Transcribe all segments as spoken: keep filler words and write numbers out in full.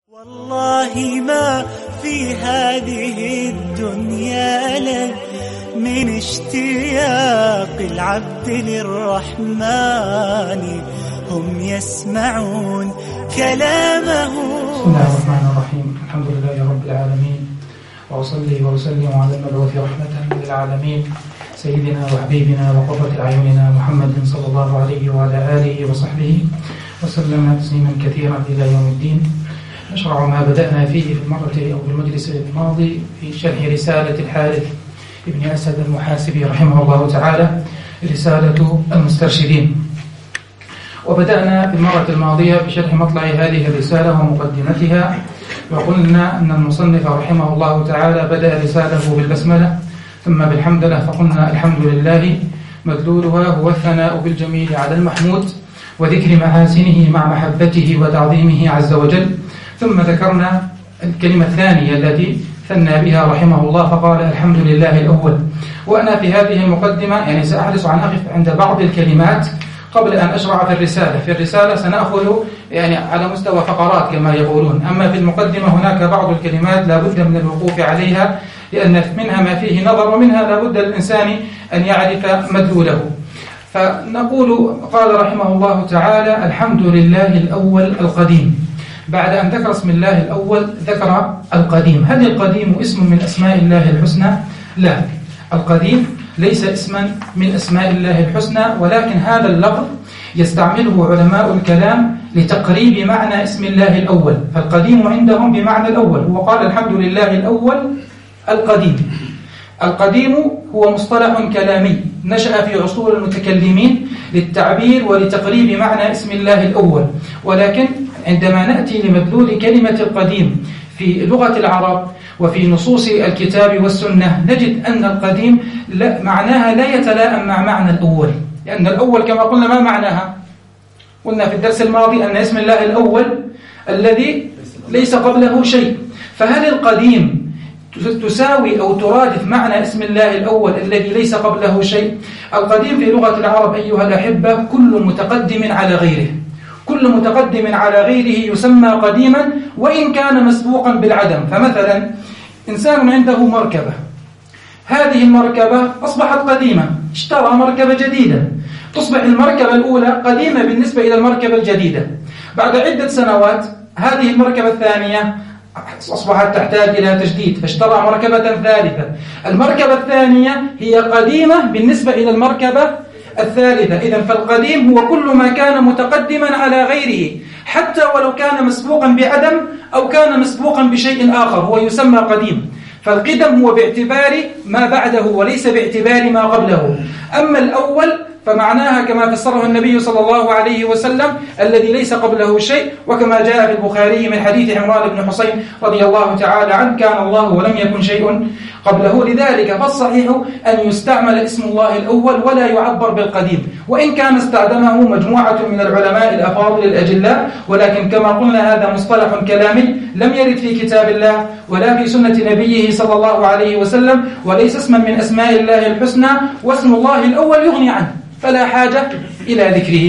والله ما في هذه الدنيا لك من اشتياق العبد للرحمن هم يسمعون كلامه. بسم الله الرحمن الرحيم. الحمد لله رب العالمين، وأصلي وأسلم على المبعوث رحمة للعالمين سيدنا وحبيبنا وقرة أعيننا محمد صلى الله عليه وعلى آله وصحبه وسلم تسليما كثيرا إلى يوم الدين. نشرع ما بدأنا فيه في المرة أو في المجلس الماضي في شرح رسالة الحارث ابن أسد المحاسبي رحمه الله تعالى، رسالة المسترشدين. وبدأنا في المرة الماضية بشرح مطلع هذه الرسالة ومقدمتها، وقلنا أن المصنف رحمه الله تعالى بدأ رسالته بالبسملة ثم بالحمدلة، فقلنا الحمد لله مدلولها هو الثناء بالجميل على المحمود وذكر محاسنه مع محبته وتعظيمه عز وجل. ثم ذكرنا الكلمة الثانية التي ثنى بها رحمه الله فقال الحمد لله الأول. وأنا في هذه المقدمة يعني سأحرص عن أقف عند بعض الكلمات قبل أن أشرع في الرسالة. في الرسالة سنأخذ يعني على مستوى فقرات كما يقولون، أما في المقدمة هناك بعض الكلمات لا بد من الوقوف عليها لأن منها ما فيه نظر ومنها لا بد للإنسان أن يعرف مدلوله. فنقول قال رحمه الله تعالى الحمد لله الأول القديم. بعد أن ذكر اسم الله الأول ذكر القديم. هل القديم اسم من أسماء الله الحسنى؟ لا، القديم ليس اسما من أسماء الله الحسنى، ولكن هذا اللفظ يستعمله علماء الكلام لتقريب معنى اسم الله الأول، فالقديم عندهم بمعنى الأول. هو قال الحمد لله الأول القديم. القديم هو مصطلح كلامي نشأ في عصور المتكلمين للتعبير ولتقريب معنى اسم الله الأول، ولكن عندما نأتي لمدلول كلمة القديم في لغة العرب وفي نصوص الكتاب والسنة نجد أن القديم لا معناها لا يتلائم مع معنى الأول، لأن الأول كما قلنا ما معناها؟ قلنا في الدرس الماضي أن اسم الله الأول الذي ليس قبله شيء. فهل القديم تساوي أو ترادف معنى اسم الله الأول الذي ليس قبله شيء؟ القديم في لغة العرب أيها الأحبة كل متقدم على غيره، كل متقدم على غيره يسمى قديما وإن كان مسبوقا بالعدم. فمثلا إنسان عنده مركبة، هذه المركبة أصبحت قديمة، اشترى مركبة جديدة، تصبح المركبة الأولى قديمة بالنسبة إلى المركبة الجديدة. بعد عدة سنوات هذه المركبة الثانية أصبحت تحتاج إلى تجديد فاشترى مركبة ثالثة، المركبة الثانية هي قديمة بالنسبة إلى المركبة الثالثة. إذن فالقديم هو كل ما كان متقدما على غيره حتى ولو كان مسبوقا بعدم أو كان مسبوقا بشيء آخر هو يسمى قديم. فالقدم هو باعتبار ما بعده وليس باعتبار ما قبله. أما الأول فمعناها كما فسره النبي صلى الله عليه وسلم الذي ليس قبله شيء، وكما جاء في البخاري من حديث عمران بن حسين رضي الله تعالى عنه كان الله ولم يكن شيء قبله. لذلك فالصحيح أن يستعمل اسم الله الأول ولا يعبر بالقديم، وإن كان استخدمه مجموعة من العلماء الأفاضل الأجلاء، ولكن كما قلنا هذا مصطلح كلامي لم يرد في كتاب الله ولا في سنة نبيه صلى الله عليه وسلم، وليس اسما من أسماء الله الحسنى، واسم الله الأول يغني عنه فلا حاجة إلى ذكره.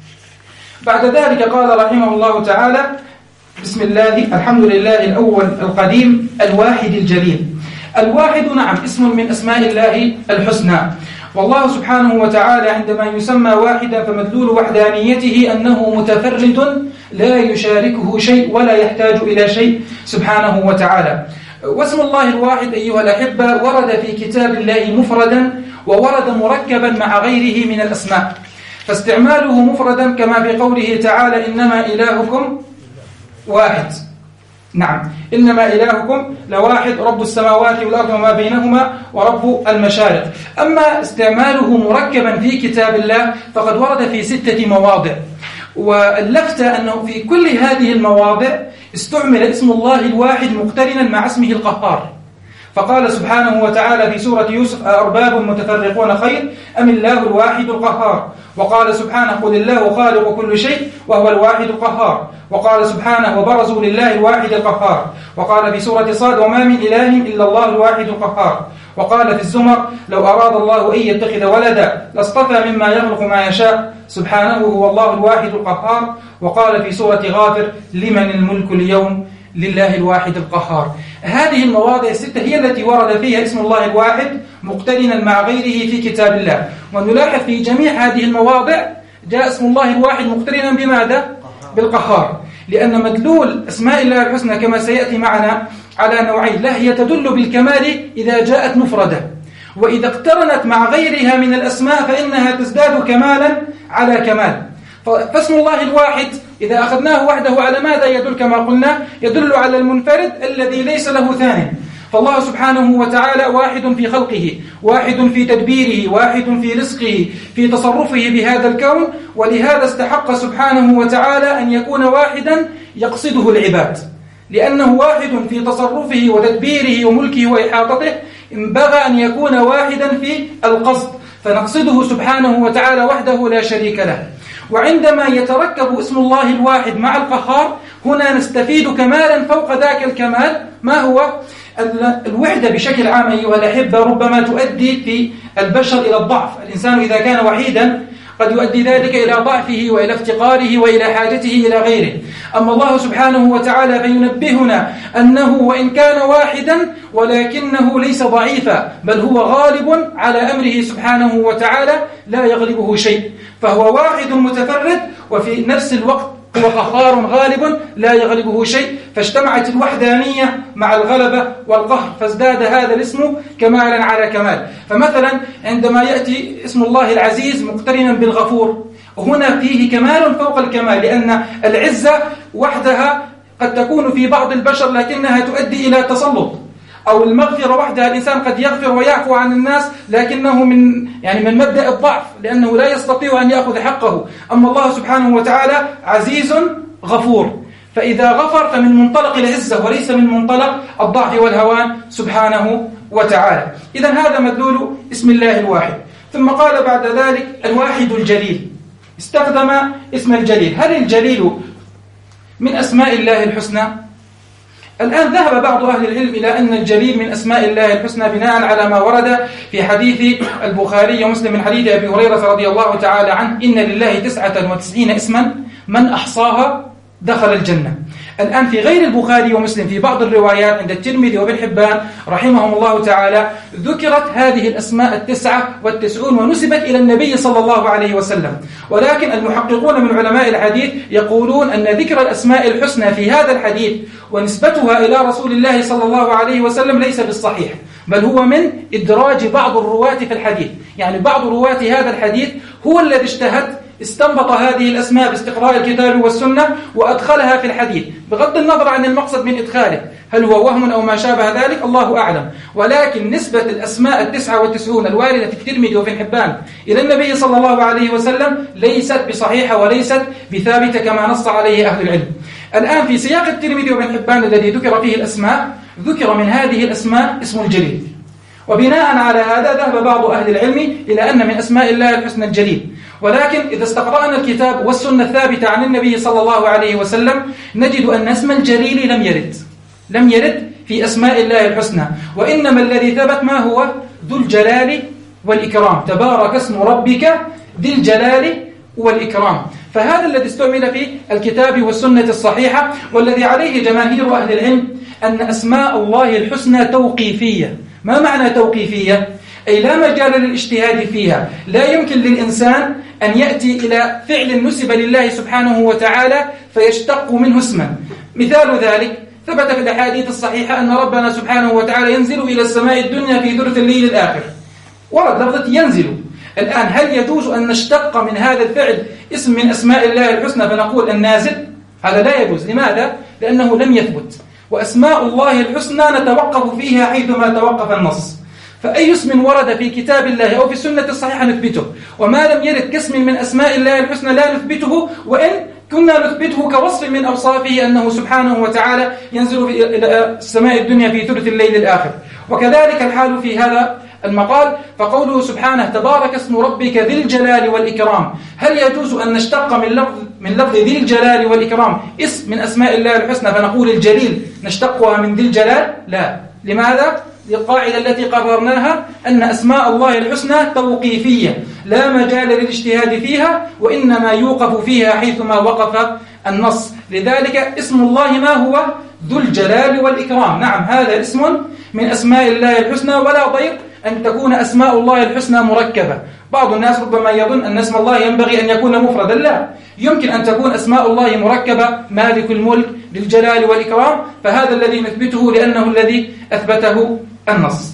بعد ذلك قال رحمه الله تعالى بسم الله الحمد لله الأول القديم الواحد الجليل. الواحد نعم اسم من أسماء الله الحسنى، والله سبحانه وتعالى عندما يسمى واحدا فمدلول وحدانيته أنه متفرد لا يشاركه شيء ولا يحتاج إلى شيء سبحانه وتعالى. واسم الله الواحد أيها الأحبة ورد في كتاب الله مفردا وورد مركبا مع غيره من الأسماء، فاستعماله مفردا كما في قوله تعالى إنما إلهكم واحد. نعم إنما إلهكم لواحد رب السماوات والأرض وما بينهما ورب المشارق. أما استعماله مركبا في كتاب الله فقد ورد في ستة مواضع، واللفتة أنه في كل هذه المواضع استعمل اسم الله الواحد مقترنا مع اسمه القهار. فقال سبحانه وتعالى في سورة يوسف أأرباب متفرقون خير أم الله الواحد القهار. وقال سبحانه قل الله خالق كل شيء وهو الواحد القهار. وقال سبحانه وبرزوا لله الواحد القهار. وقال في سورة صاد وما من إله إلا الله الواحد القهار. وقال في الزمر لو أراد الله أن يتخذ ولدا لاصطفى مما يخلق ما يشاء سبحانه هو الله الواحد القهار. وقال في سورة غافر لمن الملك اليوم لله الواحد القهار. هذه المواضع الستة هي التي ورد فيها اسم الله الواحد مقترنا مع غيره في كتاب الله. ونلاحظ في جميع هذه المواضع جاء اسم الله الواحد مقترنا بماذا؟ بالقهار، لأن مدلول أسماء الله الحسنى كما سيأتي معنا على نوعين: لا هي تدل بالكمال إذا جاءت مفردة، وإذا اقترنت مع غيرها من الأسماء فإنها تزداد كمالا على كمال. فاسم الله الواحد إذا أخذناه وحده على ماذا يدل؟ كما قلنا يدل على المنفرد الذي ليس له ثانٍ. فالله سبحانه وتعالى واحد في خلقه، واحد في تدبيره، واحد في رزقه، في تصرفه بهذا الكون، ولهذا استحق سبحانه وتعالى أن يكون واحدا يقصده العباد، لأنه واحد في تصرفه وتدبيره وملكه وإحاطته، انبغى أن يكون واحدا في القصد، فنقصده سبحانه وتعالى وحده لا شريك له. وعندما يتركب اسم الله الواحد مع القهار هنا نستفيد كمالا فوق ذاك الكمال. ما هو؟ الوحدة بشكل عام أيها الأحبة ربما تؤدي في البشر إلى الضعف. الإنسان إذا كان وحيدا قد يؤدي ذلك إلى ضعفه وإلى افتقاره وإلى حاجته إلى غيره. أما الله سبحانه وتعالى فينبهنا أنه وإن كان واحدا ولكنه ليس ضعيفا، بل هو غالب على أمره سبحانه وتعالى، لا يغلبه شيء، فهو واحد متفرد وفي نفس الوقت هو قهار غالب لا يغلبه شيء، فاجتمعت الوحدانية مع الغلبة والقهر، فازداد هذا الاسم كمالا على كمال. فمثلا عندما يأتي اسم الله العزيز مقترنا بالغفور، هنا فيه كمال فوق الكمال، لأن العزة وحدها قد تكون في بعض البشر لكنها تؤدي إلى تسلط، أو المغفرة وحدها الإنسان قد يغفر ويعفو عن الناس لكنه من يعني من مبدأ الضعف، لأنه لا يستطيع أن يأخذ حقه. أما الله سبحانه وتعالى عزيز غفور، فإذا غفر فمن منطلق العزة وليس من منطلق الضعف والهوان سبحانه وتعالى. إذن هذا مدلول اسم الله الواحد. ثم قال بعد ذلك الواحد الجليل، استخدم اسم الجليل. هل الجليل من أسماء الله الحسنى؟ الآن ذهب بعض أهل العلم إلى أن الجليل من أسماء الله الحسنى بناء على ما ورد في حديث البخاري ومسلم من حديث أبي هريرة رضي الله تعالى عنه: إن لله تسعة وتسعين اسما من أحصاها دخل الجنة. الآن في غير البخاري ومسلم في بعض الروايات عند الترمذي وابن حبان رحمهم الله تعالى ذكرت هذه الأسماء التسعة والتسعون ونسبت إلى النبي صلى الله عليه وسلم، ولكن المحققون من علماء الحديث يقولون أن ذكر الأسماء الحسنى في هذا الحديث ونسبتها إلى رسول الله صلى الله عليه وسلم ليس بالصحيح، بل هو من إدراج بعض الرواة في الحديث. يعني بعض رواة هذا الحديث هو الذي اجتهد استنبط هذه الأسماء باستقراء الكتاب والسنة وأدخلها في الحديث، بغض النظر عن المقصد من إدخاله، هل هو وهم أو ما شابه ذلك الله أعلم. ولكن نسبة الأسماء التسعة والتسعون الواردة في الترمذي وفي الحبان إلى النبي صلى الله عليه وسلم ليست بصحيحة وليست بثابتة كما نص عليه أهل العلم. الآن في سياق الترمذي وابن حبان الذي ذكر فيه الأسماء ذكر من هذه الأسماء اسم الجليل، وبناء على هذا ذهب بعض أهل العلم إلى أن من أسماء الله الحسنى الجليل. ولكن إذا استقرأنا الكتاب والسنة الثابتة عن النبي صلى الله عليه وسلم نجد أن اسم الجليل لم يرد لم يرد في أسماء الله الحسنى، وإنما الذي ثبت ما هو ذو الجلال والإكرام، تبارك اسم ربك ذي الجلال والإكرام. فهذا الذي استعمل في الكتاب والسنة الصحيحة، والذي عليه جماهير أهل العلم أن أسماء الله الحسنى توقيفية. ما معنى توقيفية؟ أي لا مجال للاجتهاد فيها، لا يمكن للإنسان أن يأتي إلى فعل نسب لله سبحانه وتعالى فيشتق منه اسما. مثال ذلك ثبت في الأحاديث الصحيحة أن ربنا سبحانه وتعالى ينزل إلى السماء الدنيا في ثلث الليل الآخر، ورد لفظة ينزل. الآن هل يجوز أن نشتق من هذا الفعل اسم من أسماء الله الحسنى فنقول النازل؟ هذا لا يجوز. لماذا؟ لأنه لم يثبت، وأسماء الله الحسنى نتوقف فيها حيثما توقف النص. فأي اسم ورد في كتاب الله أو في السنة الصحيحة نثبته، وما لم يرد كاسم من أسماء الله الحسنى لا نثبته، وإن كنا نثبته كوصف من أوصافه أنه سبحانه وتعالى ينزل إلى السماء الدنيا في ثلث الليل الآخر. وكذلك الحال في هذا المقال، فقوله سبحانه تبارك اسم ربك ذي الجلال والإكرام، هل يجوز أن نشتق من لفظ من لفظ ذي الجلال والإكرام اسم من أسماء الله الحسنى فنقول الجليل نشتقها من ذي الجلال؟ لا. لماذا؟ للقاعدة التي قررناها أن أسماء الله الحسنى توقيفية، لا مجال للاجتهاد فيها، وإنما يوقف فيها حيثما وقف النص. لذلك اسم الله ما هو؟ ذو الجلال والإكرام. نعم، هذا اسم من أسماء الله الحسنى، ولا ضير أن تكون أسماء الله الحسنى مركبة. بعض الناس ربما يظن أن اسم الله ينبغي أن يكون مفردا، لا، يمكن أن تكون أسماء الله مركبة، مالك الملك، ذو الجلال والإكرام، فهذا الذي نثبته لأنه الذي أثبته النص.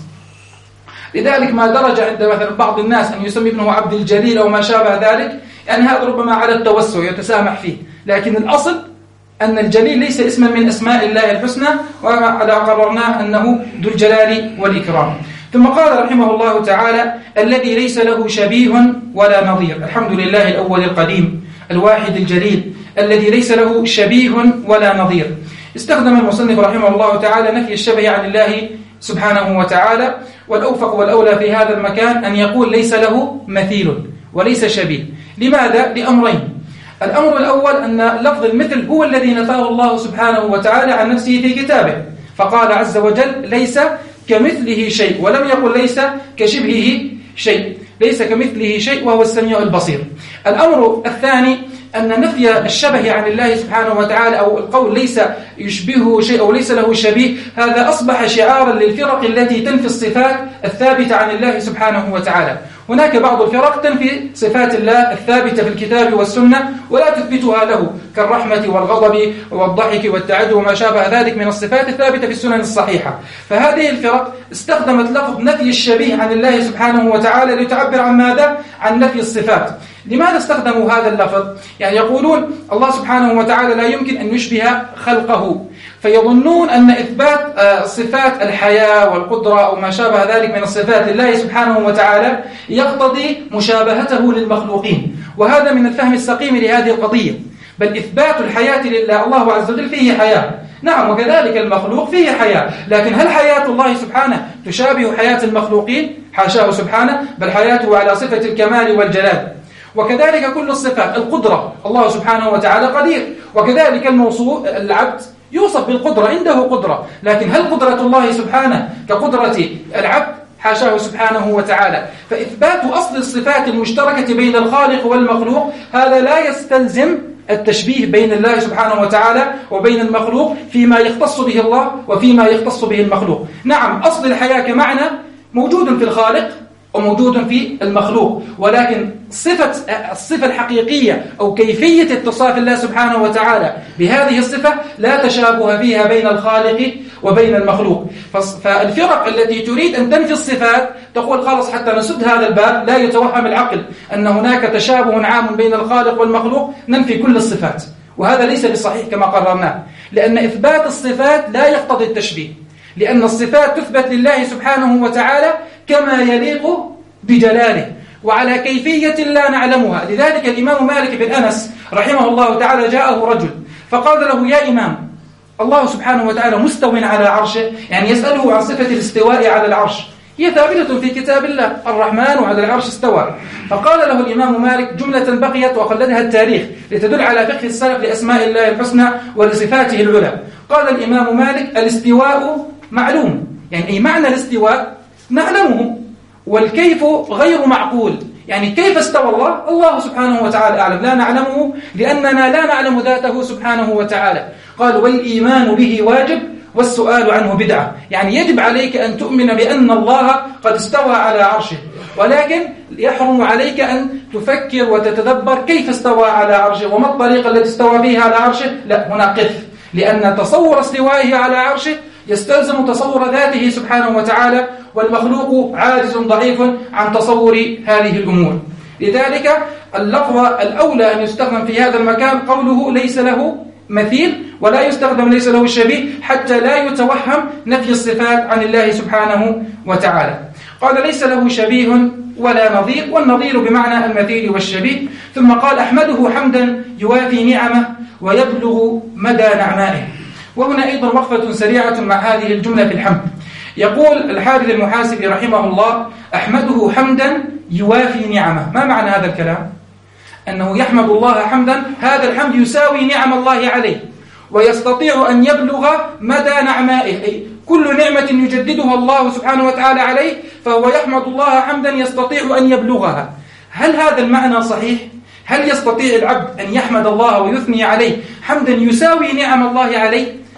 لذلك ما درج عند مثلا بعض الناس أن يسمي ابنه عبد الجليل أو ما شابه ذلك، يعني هذا ربما على التوسع يتسامح فيه، لكن الأصل أن الجليل ليس اسما من أسماء الله الحسنى، وعلى قررناه أنه ذو الجلال والإكرام. ثم قال رحمه الله تعالى: الذي ليس له شبيه ولا نظير. الحمد لله الأول القديم الواحد الجليل الذي ليس له شبيه ولا نظير. استخدم المصنف رحمه الله تعالى نفي الشبه عن الله سبحانه وتعالى، والأوفق والأولى في هذا المكان أن يقول ليس له مثيل وليس شبيه. لماذا؟ لأمرين. الأمر الأول أن لفظ المثل هو الذي نفاه الله سبحانه وتعالى عن نفسه في كتابه، فقال عز وجل: ليس كمثله شيء، ولم يقل ليس كشبهه شيء، ليس كمثله شيء وهو السميع البصير. الأمر الثاني أن نفي الشبه عن الله سبحانه وتعالى، أو القول ليس يشبهه شيء أو ليس له شبيه، هذا أصبح شعارا للفرق التي تنفي الصفات الثابتة عن الله سبحانه وتعالى. هناك بعض الفرق تنفي صفات الله الثابتة في الكتاب والسنة ولا تثبتها له، كالرحمة والغضب والضحك والتعدي وما شابه ذلك من الصفات الثابتة في السنن الصحيحة. فهذه الفرق استخدمت لفظ نفي الشبيه عن الله سبحانه وتعالى لتعبر عن ماذا؟ عن نفي الصفات. لماذا استخدموا هذا اللفظ؟ يعني يقولون الله سبحانه وتعالى لا يمكن أن يشبه خلقه، فيظنون أن إثبات صفات الحياة والقدرة أو ما شابه ذلك من الصفات لله سبحانه وتعالى يقتضي مشابهته للمخلوقين، وهذا من الفهم السقيم لهذه القضية. بل إثبات الحياة لله، الله عز وجل فيه حياة، نعم، وكذلك المخلوق فيه حياة، لكن هل حياة الله سبحانه تشابه حياة المخلوقين؟ حاشاه سبحانه، بل حياته على صفة الكمال والجلال. وكذلك كل الصفات، القدرة، الله سبحانه وتعالى قدير، وكذلك الموصوف العبد يوصف بالقدرة، عنده قدرة، لكن هل قدرة الله سبحانه كقدرة العبد؟ حاشاه سبحانه وتعالى. فإثبات أصل الصفات المشتركة بين الخالق والمخلوق هذا لا يستلزم التشبيه بين الله سبحانه وتعالى وبين المخلوق فيما يختص به الله وفيما يختص به المخلوق. نعم، أصل الحياة كمعنى موجود في الخالق وموجود في المخلوق، ولكن صفة الصفة الحقيقية أو كيفية اتصاف الله سبحانه وتعالى بهذه الصفة لا تشابه فيها بين الخالق وبين المخلوق. فالفرق التي تريد أن تنفي الصفات تقول خلاص حتى نسد هذا الباب لا يتوهم العقل أن هناك تشابه عام بين الخالق والمخلوق، ننفي كل الصفات، وهذا ليس بصحيح كما قررناه، لأن إثبات الصفات لا يقتضي التشبيه، لأن الصفات تثبت لله سبحانه وتعالى كما يليق بجلاله وعلى كيفية لا نعلمها. لذلك الإمام مالك بن أنس رحمه الله تعالى جاءه رجل فقال له: يا إمام، الله سبحانه وتعالى مستو على عرشه، يعني يسأله عن صفة الاستواء على العرش، هي ثابتة في كتاب الله، الرحمن على العرش استوى. فقال له الإمام مالك جملة بقيت وقلدها التاريخ لتدل على فقه السلف لأسماء الله الحسنى ولصفاته العلى. قال الإمام مالك: الاستواء معلوم، يعني أي معنى الاستواء نعلمه، والكيف غير معقول، يعني كيف استوى الله؟ الله سبحانه وتعالى أعلم، لا نعلمه لأننا لا نعلم ذاته سبحانه وتعالى. قال: والإيمان به واجب والسؤال عنه بدعة، يعني يجب عليك أن تؤمن بأن الله قد استوى على عرشه، ولكن يحرم عليك أن تفكر وتتدبر كيف استوى على عرشه وما الطريقة التي استوى بها على عرشه، لا، هنا قف، لأن تصور استوائه على عرشه يستلزم تصور ذاته سبحانه وتعالى، والمخلوق عاجز ضعيف عن تصور هذه الأمور. لذلك اللفظ الأولى أن يستخدم في هذا المكان قوله ليس له مثيل، ولا يستخدم ليس له شبيه حتى لا يتوهم نفي الصفات عن الله سبحانه وتعالى. قال: ليس له شبيه ولا نظير، والنظير بمعنى المثيل والشبيه. ثم قال: أحمده حمدا يوافي نعمه ويبلغ مدى نعمائه. وهنا أيضا وقفة سريعة مع هذه الجملة في الحمد. يقول الحافظ المحاسبي رحمه الله: أحمده حمدا يوافي نعمه. ما معنى هذا الكلام؟ أنه يحمد الله حمدا هذا الحمد يساوي نعم الله عليه، ويستطيع أن يبلغ مدى نعمائه، أي كل نعمة يجددها الله سبحانه وتعالى عليه فهو يحمد الله حمدا يستطيع أن يبلغها. هل هذا المعنى صحيح؟ هل يستطيع العبد أن يحمد الله ويثني عليه حمدا يساوي نعم الله عليه؟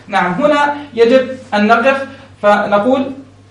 نعم، هنا يجب أن نقف فنقول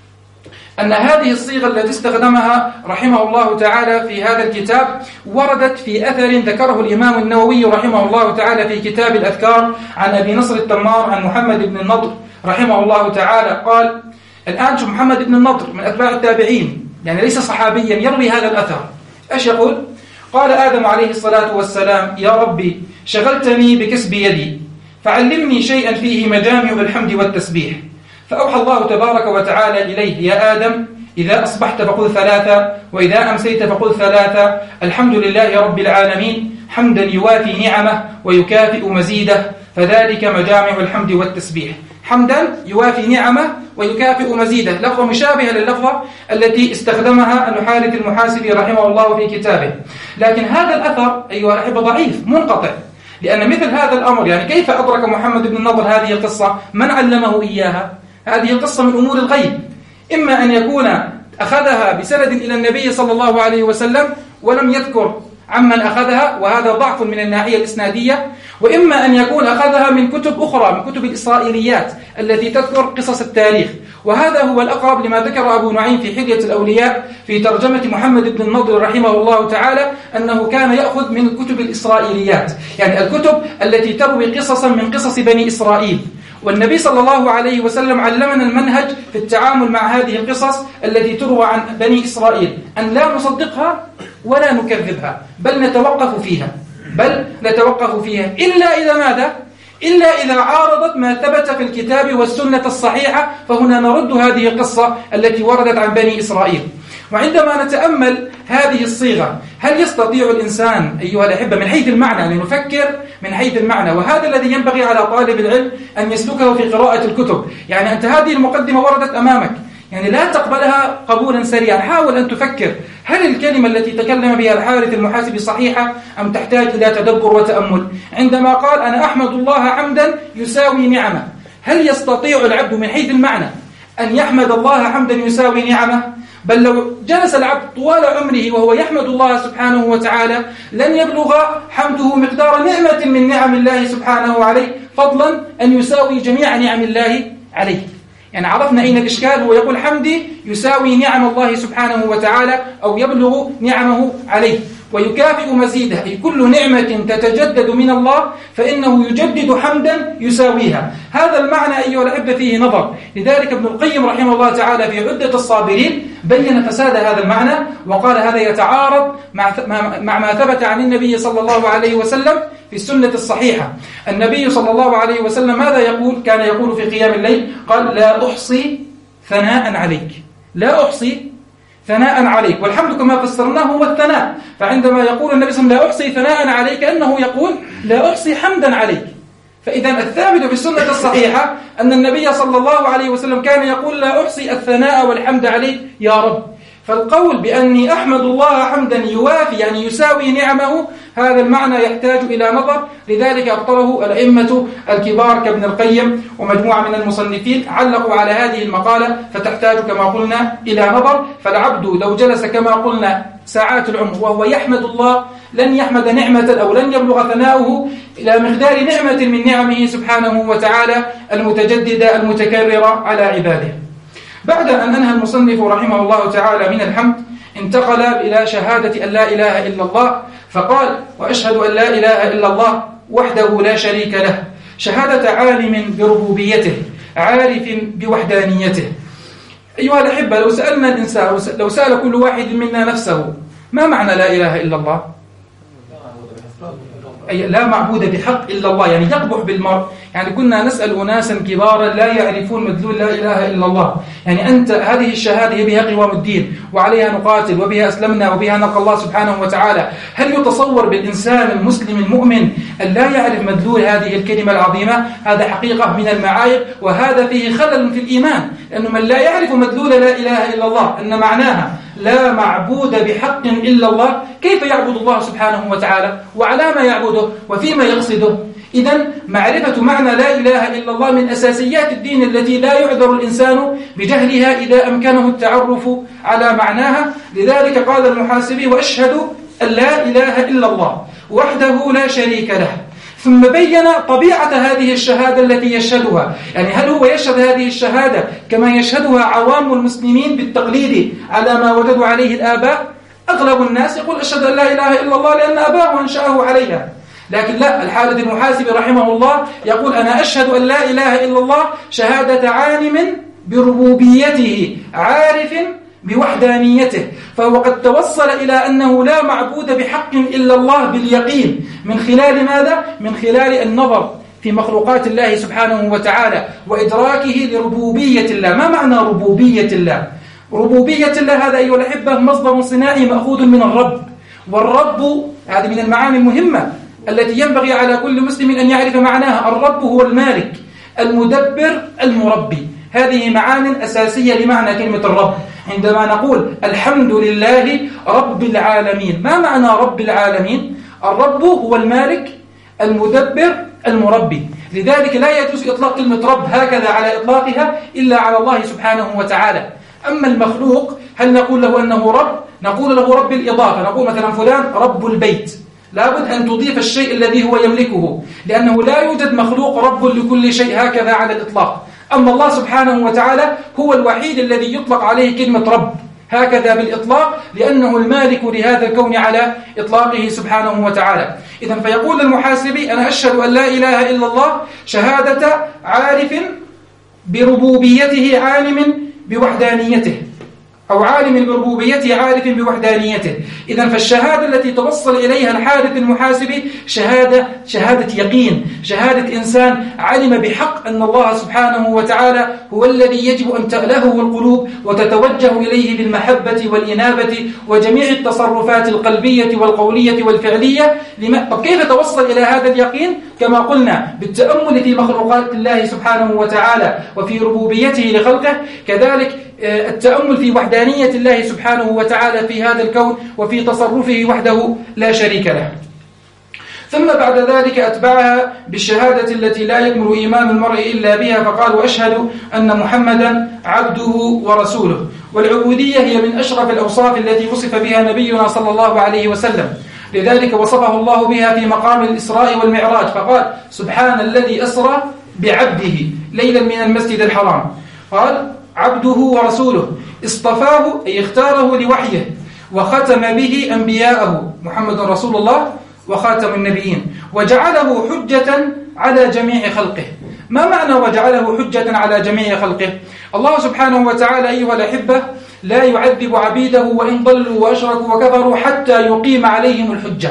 أن هذه الصيغة التي استخدمها رحمه الله تعالى في هذا الكتاب وردت في أثر ذكره الإمام النووي رحمه الله تعالى في كتاب الأذكار عن أبي نصر التمار عن محمد بن النضر رحمه الله تعالى قال. الآن شوف، محمد بن النضر من أتباع التابعين، يعني ليس صحابيا، يروي هذا الأثر. إيش يقول؟ قال آدم عليه الصلاة والسلام: يا ربي شغلتني بكسب يدي فعلمني شيئا فيه مجامع الحمد والتسبيح. فأوحى الله تبارك وتعالى إليه: يا آدم إذا أصبحت فقل ثلاثة، وإذا أمسيت فقل ثلاثة، الحمد لله رب العالمين حمدا يوافي نعمه ويكافئ مزيده، فذلك مجامع الحمد والتسبيح. حمدا يوافي نعمه ويكافئ مزيده، لفظة مشابهة لللفظة التي استخدمها الحارث المحاسبي رحمه الله في كتابه. لكن هذا الأثر أيها الأحبة ضعيف منقطع، لأن مثل هذا الأمر، يعني كيف أدرك محمد بن النضر هذه القصة؟ من علمه إياها؟ هذه القصة من أمور الغيب، إما أن يكون أخذها بسند إلى النبي صلى الله عليه وسلم ولم يذكر عمن أخذها، وهذا ضعف من الناحية الإسنادية، وإما أن يكون أخذها من كتب أخرى، من كتب الإسرائيليات التي تذكر قصص التاريخ، وهذا هو الأقرب لما ذكر أبو نعيم في حلية الأولياء في ترجمة محمد بن النضر رحمه الله تعالى، أنه كان يأخذ من الكتب الإسرائيليات، يعني الكتب التي تروي قصصا من قصص بني إسرائيل. والنبي صلى الله عليه وسلم علمنا المنهج في التعامل مع هذه القصص التي تروى عن بني إسرائيل، أن لا نصدقها ولا نكذبها، بل نتوقف فيها بل نتوقف فيها إلا إذا ماذا؟ إلا إذا عارضت ما ثبت في الكتاب والسنة الصحيحة، فهنا نرد هذه القصة التي وردت عن بني إسرائيل. وعندما نتأمل هذه الصيغة، هل يستطيع الإنسان أيها الأحبة من حيث المعنى، لنفكر من حيث المعنى، وهذا الذي ينبغي على طالب العلم أن يسلكه في قراءة الكتب. يعني أنت هذه المقدمة وردت أمامك، يعني لا تقبلها قبولا سريعا، حاول أن تفكر هل الكلمة التي تكلم بها الحارث المحاسبي صحيحة أم تحتاج إلى تدبر وتأمل. عندما قال أنا أحمد الله حمدا يساوي نعمه، هل يستطيع العبد من حيث المعنى أن يحمد الله حمدا يساوي نعمه؟ بل لو جلس العبد طوال عمره وهو يحمد الله سبحانه وتعالى لن يبلغ حمده مقدار نعمة من نعم الله سبحانه عليه، فضلا أن يساوي جميع نعم الله عليه. يعني عرفنا أين الإشكال، هو يقول حمدي يساوي نعم الله سبحانه وتعالى أو يبلغ نعمه عليه ويكافئ مزيده، أي كل نعمة تتجدد من الله فإنه يجدد حمدا يساويها. هذا المعنى أيها الأحبة فيه نظر، لذلك ابن القيم رحمه الله تعالى في عدة الصابرين بين فساد هذا المعنى، وقال هذا يتعارض مع مع ما ثبت عن النبي صلى الله عليه وسلم في السنة الصحيحة. النبي صلى الله عليه وسلم ماذا يقول؟ كان يقول في قيام الليل، قال لا أحصي ثناء عليك، لا أحصي ثناء عليك، والحمد كما فسرناه هو الثناء. فعندما يقول النبي صلى الله عليه وسلم لا أحصي ثناء عليك، أنه يقول لا أحصي حمدا عليك. فإذا الثابت في السنة الصحيحة أن النبي صلى الله عليه وسلم كان يقول لا أحصي الثناء والحمد عليك يا رب. فالقول بأني أحمد الله حمدا يوافي يعني يساوي نعمه، هذا المعنى يحتاج إلى نظر، لذلك أبطله الأئمة الكبار كابن القيم ومجموعة من المصنفين علقوا على هذه المقالة، فتحتاج كما قلنا إلى نظر. فالعبد لو جلس كما قلنا ساعات العمر وهو يحمد الله لن يحمد نعمة أو لن يبلغ ثناؤه إلى مقدار نعمة من نعمه سبحانه وتعالى المتجددة المتكررة على عباده. بعد أن أنهى المصنف رحمه الله تعالى من الحمد، انتقل إلى شهادة أن لا إله إلا الله، فقال وأشهد أن لا إله إلا الله وحده لا شريك له، شهادة عالم بربوبيته عارف بوحدانيته. أيها الأحبة، لو سألنا الإنسان، لو سأل كل واحد منا نفسه ما معنى لا إله إلا الله؟ أي لا معبود بحق إلا الله، يعني يقبح بالمرء. يعني كنا نسأل أناسا كبارا لا يعرفون مدلول لا إله إلا الله. يعني أنت هذه الشهادة بها قوام الدين وعليها نقاتل وبها أسلمنا وبها نلقى الله سبحانه وتعالى. هل يتصور بالإنسان المسلم المؤمن أن لا يعرف مدلول هذه الكلمة العظيمة؟ هذا حقيقة من المعايب، وهذا فيه خلل في الإيمان، لأنه من لا يعرف مدلول لا إله إلا الله أن معناها لا معبود بحق إلا الله، كيف يعبد الله سبحانه وتعالى؟ وعلى ما يعبده؟ وفيما يقصده؟ إذن معرفة معنى لا إله إلا الله من أساسيات الدين التي لا يعذر الإنسان بجهلها إذا أمكنه التعرف على معناها. لذلك قال المحاسبي وأشهد أن لا إله إلا الله وحده لا شريك له، ثم بين طبيعة هذه الشهادة التي يشهدها. يعني هل هو يشهد هذه الشهادة كما يشهدها عوام المسلمين بالتقليد على ما وجدوا عليه الآباء؟ أغلب الناس يقول أشهد أن لا إله إلا الله لأن أباه أنشأه عليها. لكن لا، الحارث المحاسبي رحمه الله يقول أنا أشهد أن لا إله إلا الله شهادة عالم بربوبيته عارف بوحدانيته، فهو قد توصل إلى أنه لا معبود بحق إلا الله باليقين. من خلال ماذا؟ من خلال النظر في مخلوقات الله سبحانه وتعالى وإدراكه لربوبية الله. ما معنى ربوبية الله؟ ربوبية الله هذا أيها الأحبة مصدر صناعي مأخوذ من الرب، والرب هذه من المعاني المهمة التي ينبغي على كل مسلم أن يعرف معناها. الرب هو المالك المدبر المربي. هذه معاني أساسية لمعنى كلمة الرب. عندما نقول الحمد لله رب العالمين، ما معنى رب العالمين؟ الرب هو المالك المدبر المربي. لذلك لا يجوز إطلاق كلمة رب هكذا على إطلاقها إلا على الله سبحانه وتعالى. أما المخلوق هل نقول له أنه رب؟ نقول له رب الإضافة. نقول مثلا فلان رب البيت، لابد أن تضيف الشيء الذي هو يملكه، لأنه لا يوجد مخلوق رب لكل شيء هكذا على الإطلاق. أما الله سبحانه وتعالى هو الوحيد الذي يطلق عليه كلمة رب هكذا بالإطلاق، لأنه المالك لهذا الكون على إطلاقه سبحانه وتعالى. إذن فيقول المحاسبي أنا أشهد أن لا إله إلا الله شهادة عارف بربوبيته عالم بوحدانيته، أو عالم بربوبيته عارف بوحدانيته. إذن فالشهادة التي توصل إليها الحارث المحاسبي شهادة شهادة يقين، شهادة إنسان علم بحق أن الله سبحانه وتعالى هو الذي يجب أن تألهه القلوب وتتوجه إليه بالمحبة والإنابة وجميع التصرفات القلبية والقولية والفعلية. لما... طب كيف توصل إلى هذا اليقين؟ كما قلنا بالتأمل في مخلوقات الله سبحانه وتعالى وفي ربوبيته لخلقه، كذلك التأمل في وحدانية الله سبحانه وتعالى في هذا الكون وفي تصرفه وحده لا شريك له. ثم بعد ذلك أتبعها بالشهادة التي لا يكمل إيمان المرء إلا بها، فقال وأشهد أن محمدا عبده ورسوله. والعبودية هي من أشرف الأوصاف التي وصف بها نبينا صلى الله عليه وسلم، لذلك وصفه الله بها في مقام الإسراء والمعراج، فقال سبحان الذي أسرى بعبده ليلا من المسجد الحرام. قال عبده ورسوله، اصطفاه أي اختاره لوحيه، وختم به أنبياءه، محمد رسول الله وخاتم النبيين، وجعله حجة على جميع خلقه. ما معنى وجعله حجة على جميع خلقه؟ الله سبحانه وتعالى أيها الأحبة لا يعذب عبيده وإن ضلوا وأشركوا وكفروا حتى يقيم عليهم الحجة،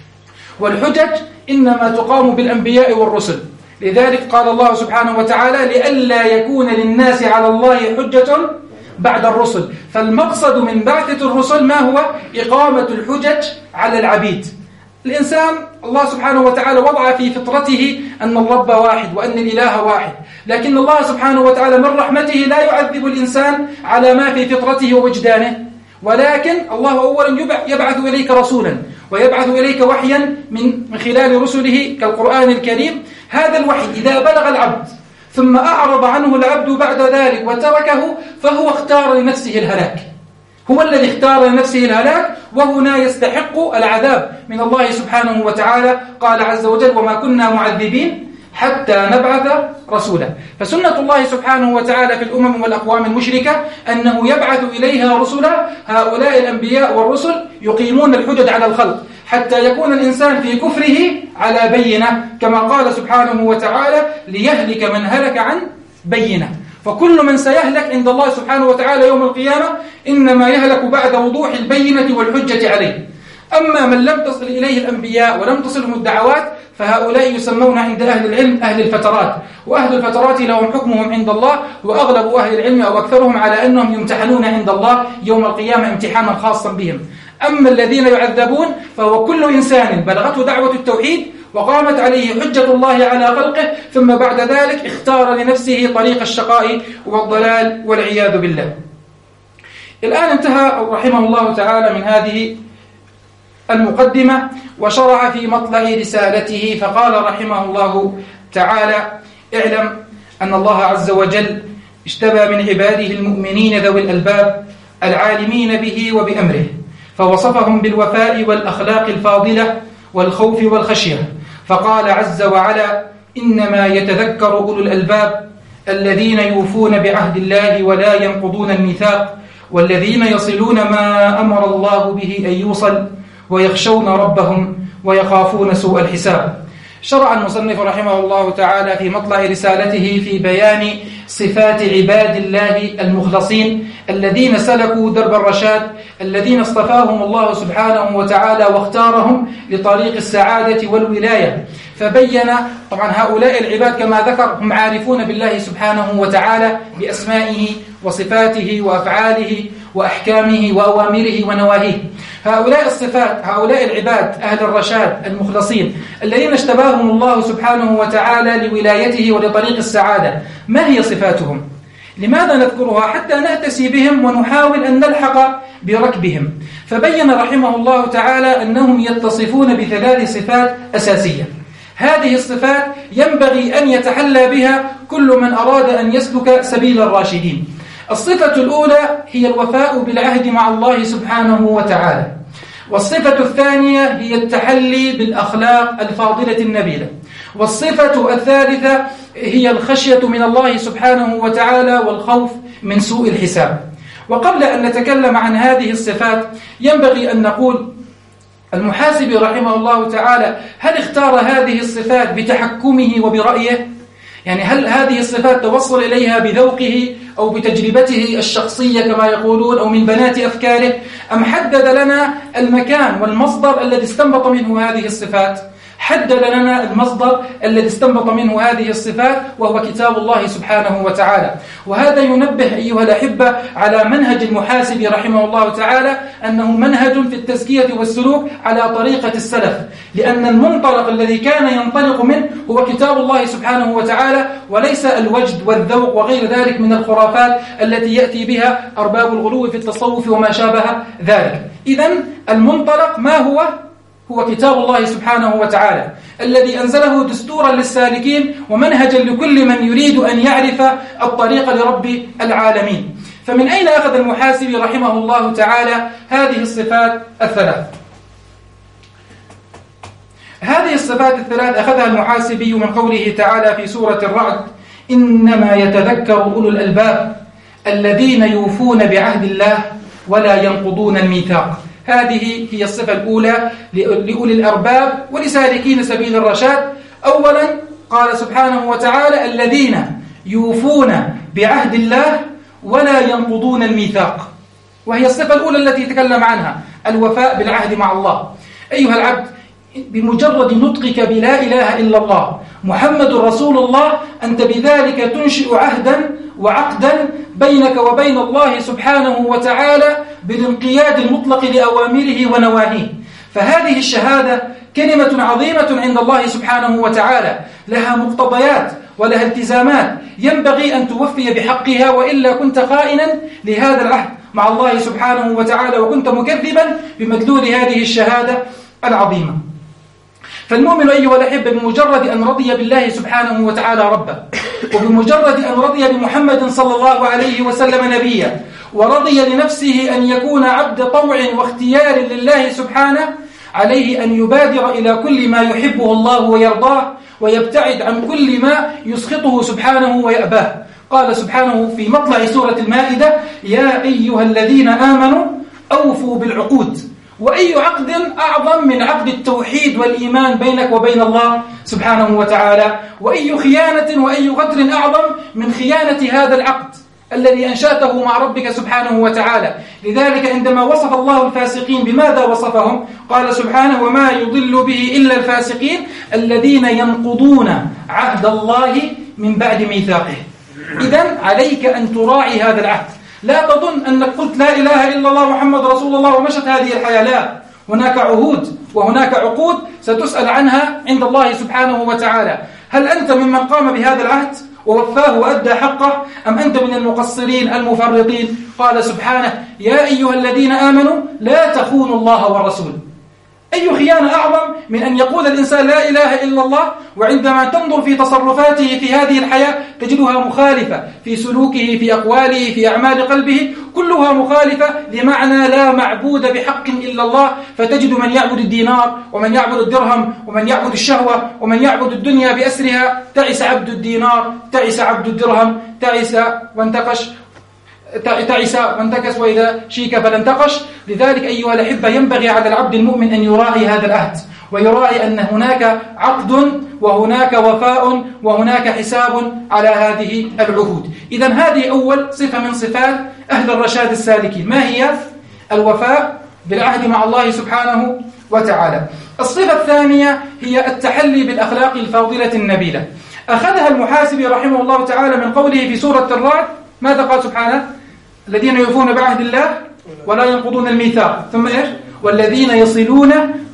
والحجج إنما تقام بالأنبياء والرسل. لذلك قال الله سبحانه وتعالى لئلا يكون للناس على الله حجة بعد الرسل. فالمقصد من بعثة الرسل ما هو؟ إقامة الحجج على العبيد. الإنسان الله سبحانه وتعالى وضع في فطرته أن الرب واحد وأن الإله واحد، لكن الله سبحانه وتعالى من رحمته لا يعذب الإنسان على ما في فطرته ووجدانه، ولكن الله أولا يبعث إليك رسولا ويبعث إليك وحيا من خلال رسله كالقرآن الكريم. هذا الوحي إذا بلغ العبد ثم أعرض عنه العبد بعد ذلك وتركه فهو اختار لنفسه الهلاك، هو الذي اختار لنفسه الهلاك، وهنا يستحق العذاب من الله سبحانه وتعالى. قال عز وجل وما كنا معذبين حتى نبعث رسولا. فسنة الله سبحانه وتعالى في الأمم والأقوام المشركة أنه يبعث إليها رسلا، هؤلاء الأنبياء والرسل يقيمون الحجج على الخلق حتى يكون الإنسان في كفره على بينة، كما قال سبحانه وتعالى ليهلك من هلك عن بينة. فكل من سيهلك عند الله سبحانه وتعالى يوم القيامة إنما يهلك بعد وضوح البينة والحجة عليه. أما من لم تصل إليه الأنبياء ولم تصلهم الدعوات فهؤلاء يسمون عند أهل العلم أهل الفترات، وأهل الفترات لهم حكمهم عند الله، وأغلب أهل العلم أو أكثرهم على أنهم يمتحنون عند الله يوم القيامة امتحانا خاصا بهم. أما الذين يعذبون فهو كل إنسان بلغته دعوة التوحيد وقامت عليه حجة الله على خلقه ثم بعد ذلك اختار لنفسه طريق الشقاء والضلال والعياذ بالله. الآن انتهى رحمه الله تعالى من هذه المقدمة وشرع في مطلع رسالته، فقال رحمه الله تعالى اعلم أن الله عز وجل اجتبى من عباده المؤمنين ذوي الألباب العالمين به وبأمره، فوصفهم بالوفاء والأخلاق الفاضلة والخوف والخشية، فقال عز وعلا: إنما يتذكر أولو الألباب الذين يوفون بعهد الله ولا ينقضون الميثاق والذين يصلون ما أمر الله به أن يوصل ويخشون ربهم ويخافون سوء الحساب. شرع المصنف رحمه الله تعالى في مطلع رسالته في بيان صفات عباد الله المخلصين الذين سلكوا درب الرشاد، الذين اصطفاهم الله سبحانه وتعالى واختارهم لطريق السعادة والولاية. فبين طبعا هؤلاء العباد كما ذكر هم عارفون بالله سبحانه وتعالى بأسمائه وصفاته وأفعاله وأحكامه وأوامره ونواهيه. هؤلاء الصفات، هؤلاء العباد أهل الرشاد المخلصين الذين اشتباهم الله سبحانه وتعالى لولايته ولطريق السعادة، ما هي صفاتهم؟ لماذا نذكرها؟ حتى نأتسي بهم ونحاول أن نلحق بركبهم. فبين رحمه الله تعالى أنهم يتصفون بثلاث صفات أساسية. هذه الصفات ينبغي أن يتحلى بها كل من أراد أن يسلك سبيل الراشدين. الصفة الأولى هي الوفاء بالعهد مع الله سبحانه وتعالى، والصفة الثانية هي التحلي بالأخلاق الفاضلة النبيلة، والصفة الثالثة هي الخشية من الله سبحانه وتعالى والخوف من سوء الحساب. وقبل أن نتكلم عن هذه الصفات ينبغي أن نقول المحاسبي رحمه الله تعالى هل اختار هذه الصفات بتحكمه وبرأيه؟ يعني هل هذه الصفات توصل إليها بذوقه أو بتجربته الشخصية كما يقولون أو من بنات أفكاره، أم حدد لنا المكان والمصدر الذي استنبط منه هذه الصفات؟ حدد لنا المصدر الذي استنبط منه هذه الصفات وهو كتاب الله سبحانه وتعالى. وهذا ينبه أيها الأحبة على منهج المحاسب رحمه الله تعالى أنه منهج في التزكية والسلوك على طريقة السلف، لأن المنطلق الذي كان ينطلق منه هو كتاب الله سبحانه وتعالى وليس الوجد والذوق وغير ذلك من الخرافات التي يأتي بها أرباب الغلو في التصوف وما شابه ذلك. إذن المنطلق ما هو؟ هو كتاب الله سبحانه وتعالى الذي أنزله دستورا للسالكين ومنهجا لكل من يريد أن يعرف الطريق لرب العالمين. فمن أين أخذ المحاسبي رحمه الله تعالى هذه الصفات الثلاث؟ هذه الصفات الثلاث أخذها المحاسبي من قوله تعالى في سورة الرعد: إنما يتذكر أولو الألباب الذين يوفون بعهد الله ولا ينقضون الميثاق. هذه هي الصفة الأولى لأولي الأرباب ولسالكين سبيل الرشاد. أولا قال سبحانه وتعالى: الذين يوفون بعهد الله ولا ينقضون الميثاق، وهي الصفة الأولى التي تكلم عنها، الوفاء بالعهد مع الله. أيها العبد، بمجرد نطقك بلا إله إلا الله محمد رسول الله أنت بذلك تنشئ عهدا وعقدا بينك وبين الله سبحانه وتعالى بالانقياد المطلق لأوامره ونواهيه. فهذه الشهادة كلمة عظيمة عند الله سبحانه وتعالى، لها مقتضيات ولها التزامات ينبغي أن توفي بحقها، وإلا كنت خائنا لهذا العهد مع الله سبحانه وتعالى وكنت مكذبا بمدلول هذه الشهادة العظيمة. فالمؤمن أيها الأحبة بمجرد أن رضي بالله سبحانه وتعالى ربا، وبمجرد أن رضي بمحمد صلى الله عليه وسلم نبيا، ورضي لنفسه أن يكون عبد طوع واختيار لله سبحانه، عليه أن يبادر إلى كل ما يحبه الله ويرضاه، ويبتعد عن كل ما يسخطه سبحانه ويأباه. قال سبحانه في مطلع سورة المائدة: يا أيها الذين آمنوا أوفوا بالعقود. وأي عقد أعظم من عقد التوحيد والإيمان بينك وبين الله سبحانه وتعالى؟ وأي خيانة وأي غدر أعظم من خيانة هذا العقد الذي أنشأته مع ربك سبحانه وتعالى؟ لذلك عندما وصف الله الفاسقين بماذا وصفهم؟ قال سبحانه: وما يضل به إلا الفاسقين الذين ينقضون عهد الله من بعد ميثاقه. إذن عليك أن تراعي هذا العهد. لا تظن أنك قلت لا إله إلا الله محمد رسول الله ومشت هذه الحياة، لا، هناك عهود وهناك عقود ستسأل عنها عند الله سبحانه وتعالى. هل أنت ممن قام بهذا العهد ووفاه وأدى حقه، أم أنت من المقصرين المفرطين؟ قال سبحانه: يا أيها الذين آمنوا لا تخونوا الله والرسول. أي خيانة أعظم من أن يقول الإنسان لا إله إلا الله، وعندما تنظر في تصرفاته في هذه الحياة تجدها مخالفة في سلوكه، في أقواله، في أعمال قلبه، كلها مخالفة لمعنى لا معبود بحق إلا الله. فتجد من يعبد الدينار، ومن يعبد الدرهم، ومن يعبد الشهوة، ومن يعبد الدنيا بأسرها. تعس عبد الدينار، تعس عبد الدرهم، تعس وانتقش تعس وانتكس، وإذا شيك فلانتقش. لذلك أيها الأحبة ينبغي على العبد المؤمن أن يراعي هذا العهد، ويراعي أن هناك عقد وهناك وفاء وهناك حساب على هذه العهود. إذن هذه أول صفة من صفات أهل الرشاد السالكين. ما هي؟ الوفاء بالعهد مع الله سبحانه وتعالى. الصفة الثانية هي التحلي بالأخلاق الفاضلة النبيلة. أخذها المحاسبي رحمه الله تعالى من قوله في سورة الرعد. ماذا قال سبحانه؟ الذين يوفون بعهد الله ولا ينقضون الميثاق. ثم إيش؟ والذين يصلون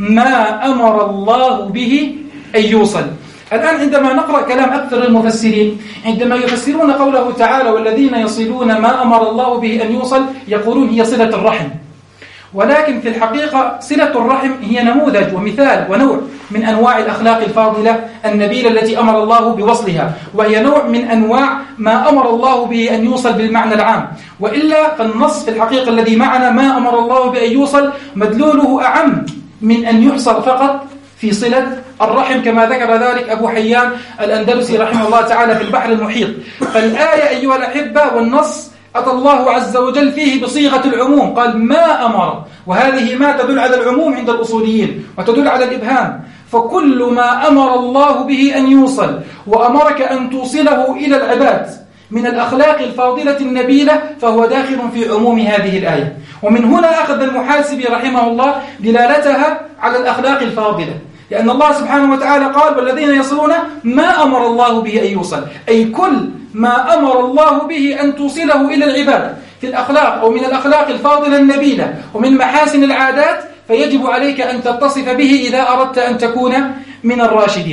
ما أمر الله به أن يوصل. الآن عندما نقرأ كلام أكثر المفسرين عندما يفسرون قوله تعالى والذين يصلون ما أمر الله به أن يوصل، يقولون هي صلة الرحم. ولكن في الحقيقة صلة الرحم هي نموذج ومثال ونوع من أنواع الأخلاق الفاضلة النبيلة التي أمر الله بوصلها، وهي نوع من أنواع ما أمر الله به أن يوصل بالمعنى العام. وإلا فالنص في الحقيقة الذي معنا ما أمر الله بأن يوصل مدلوله أعم من أن يحصل فقط في صلة الرحم، كما ذكر ذلك أبو حيان الأندلسي رحمه الله تعالى في البحر المحيط. فالآية أيها الأحبة والنص أتى الله عز وجل فيه بصيغة العموم، قال ما أمر، وهذه ما تدل على العموم عند الأصوليين وتدل على الإبهام. فكل ما أمر الله به أن يوصل وأمرك أن توصله إلى العباد من الأخلاق الفاضلة النبيلة فهو داخل في عموم هذه الآية. ومن هنا أخذ المحاسبي رحمه الله دلالتها على الأخلاق الفاضلة، لأن الله سبحانه وتعالى قال والذين يصلون ما أمر الله به أن يوصل، أي كل ما أمر الله به أن توصله إلى العباد في الأخلاق أو من الأخلاق الفاضلة النبيلة ومن محاسن العادات، فيجب عليك أن تتصف به إذا أردت أن تكون من الراشدين.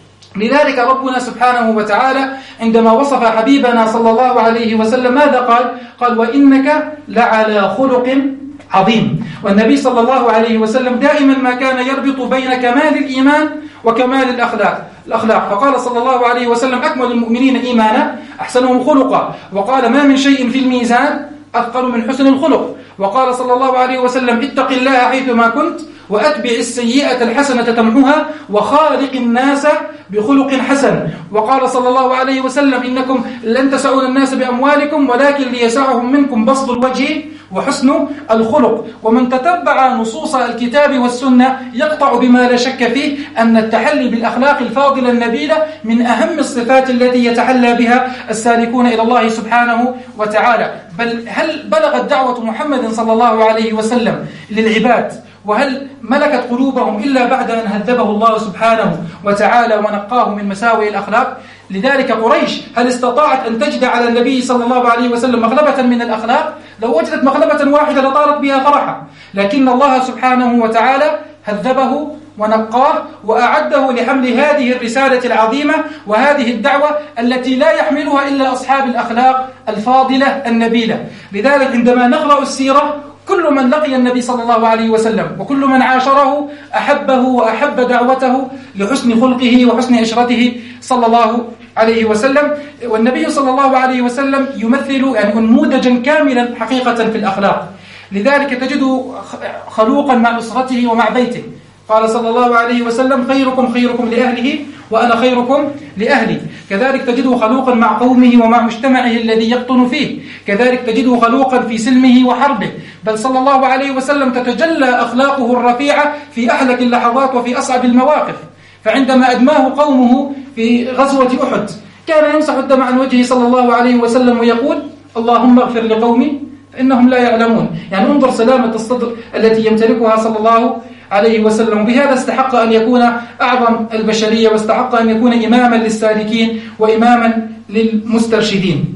لذلك ربنا سبحانه وتعالى عندما وصف حبيبنا صلى الله عليه وسلم ماذا قال؟ قال وإنك لعلى خلق عظيم. والنبي صلى الله عليه وسلم دائما ما كان يربط بين كمال الإيمان وكمال الأخلاق الأخلاق فقال صلى الله عليه وسلم أكمل المؤمنين إيمانا أحسنهم خلقا، وقال ما من شيء في الميزان أثقل من حسن الخلق. وقال صلى الله عليه وسلم اتق الله حيثما كنت وأتبع السيئة الحسنة تمحها وخالق الناس بخلق حسن. وقال صلى الله عليه وسلم إنكم لن تسعون الناس بأموالكم ولكن ليسعهم منكم بسط الوجه وحسن الخلق. ومن تتبع نصوص الكتاب والسنة يقطع بما لا شك فيه أن التحلي بالأخلاق الفاضلة النبيلة من أهم الصفات التي يتحلى بها السالكون إلى الله سبحانه وتعالى. بل هل بلغت دعوة محمد صلى الله عليه وسلم للعباد وهل ملكت قلوبهم إلا بعد أن هذبه الله سبحانه وتعالى ونقاه من مساوئ الأخلاق؟ لذلك قريش هل استطاعت أن تجد على النبي صلى الله عليه وسلم مغلبة من الأخلاق؟ لو وجدت مغلبة واحدة لطارت بها فرحا، لكن الله سبحانه وتعالى هذبه ونقاه وأعده لحمل هذه الرسالة العظيمة وهذه الدعوة التي لا يحملها إلا أصحاب الأخلاق الفاضلة النبيلة. لذلك عندما نقرأ السيرة كل من لقي النبي صلى الله عليه وسلم وكل من عاشره أحبه وأحب دعوته لحسن خلقه وحسن عشرته صلى الله عليه وسلم. والنبي صلى الله عليه وسلم يمثل يعني نموذجا كاملا حقيقة في الأخلاق. لذلك تجد خلوقا مع أسرته ومع بيته. قال صلى الله عليه وسلم خيركم خيركم لأهله وأنا خيركم لأهلي. كذلك تجده خلوقا مع قومه ومع مجتمعه الذي يقطن فيه. كذلك تجده خلوقا في سلمه وحربه. بل صلى الله عليه وسلم تتجلى أخلاقه الرفيعة في أحلك اللحظات وفي أصعب المواقف. فعندما أدماه قومه في غزوة أحد كان يمسح الدم عن وجهه صلى الله عليه وسلم ويقول اللهم اغفر لقومي فإنهم لا يعلمون. يعني انظر سلامة الصدر التي يمتلكها صلى الله عليه وسلم. بهذا استحق أن يكون أعظم البشرية واستحق أن يكون إماما للسالكين وإماما للمسترشدين.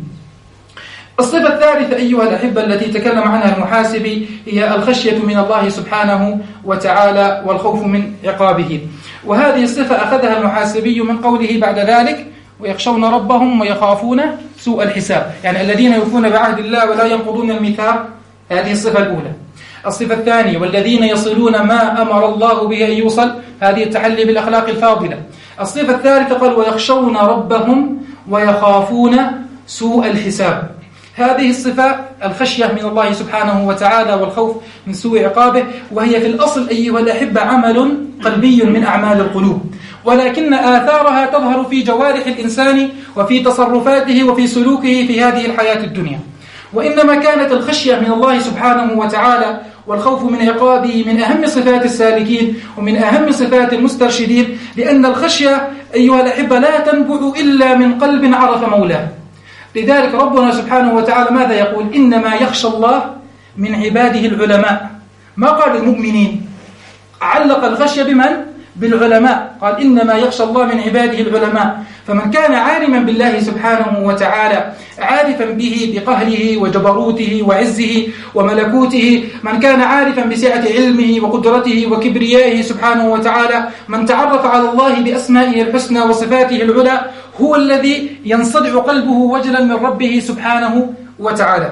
الصفة الثالثة أيها الأحبة التي تكلم عنها المحاسبي هي الخشية من الله سبحانه وتعالى والخوف من عقابه. وهذه الصفة أخذها المحاسبي من قوله بعد ذلك ويخشون ربهم ويخافون سوء الحساب، يعني الذين يوفون بعهد الله ولا ينقضون الميثاق. هذه الصفة الأولى. الصفة الثانية والذين يصلون ما أمر الله به أن يوصل، هذه التحلي بالأخلاق الفاضلة. الصفة الثالثة قال ويخشون ربهم ويخافون سوء الحساب. هذه الصفة الخشية من الله سبحانه وتعالى والخوف من سوء عقابه، وهي في الأصل أيها الأحبة عمل قلبي من أعمال القلوب، ولكن آثارها تظهر في جوارح الإنسان وفي تصرفاته وفي سلوكه في هذه الحياة الدنيا. وإنما كانت الخشية من الله سبحانه وتعالى والخوف من عقابه من أهم صفات السالكين ومن أهم صفات المسترشدين، لأن الخشية أيها الأحبة لا تنبع إلا من قلب عرف مولاه. لذلك ربنا سبحانه وتعالى ماذا يقول؟ إنما يخشى الله من عباده العلماء، ما قال المؤمنين، علق الخشية بمن؟ بالعلماء، قال إنما يخشى الله من عباده العلماء. فمن كان عالما بالله سبحانه وتعالى عارفا به بقهره وجبروته وعزه وملكوته، من كان عارفا بسعة علمه وقدرته وكبريائه سبحانه وتعالى، من تعرف على الله بأسمائه الحسنى وصفاته العلى، هو الذي ينصدع قلبه وجلا من ربه سبحانه وتعالى.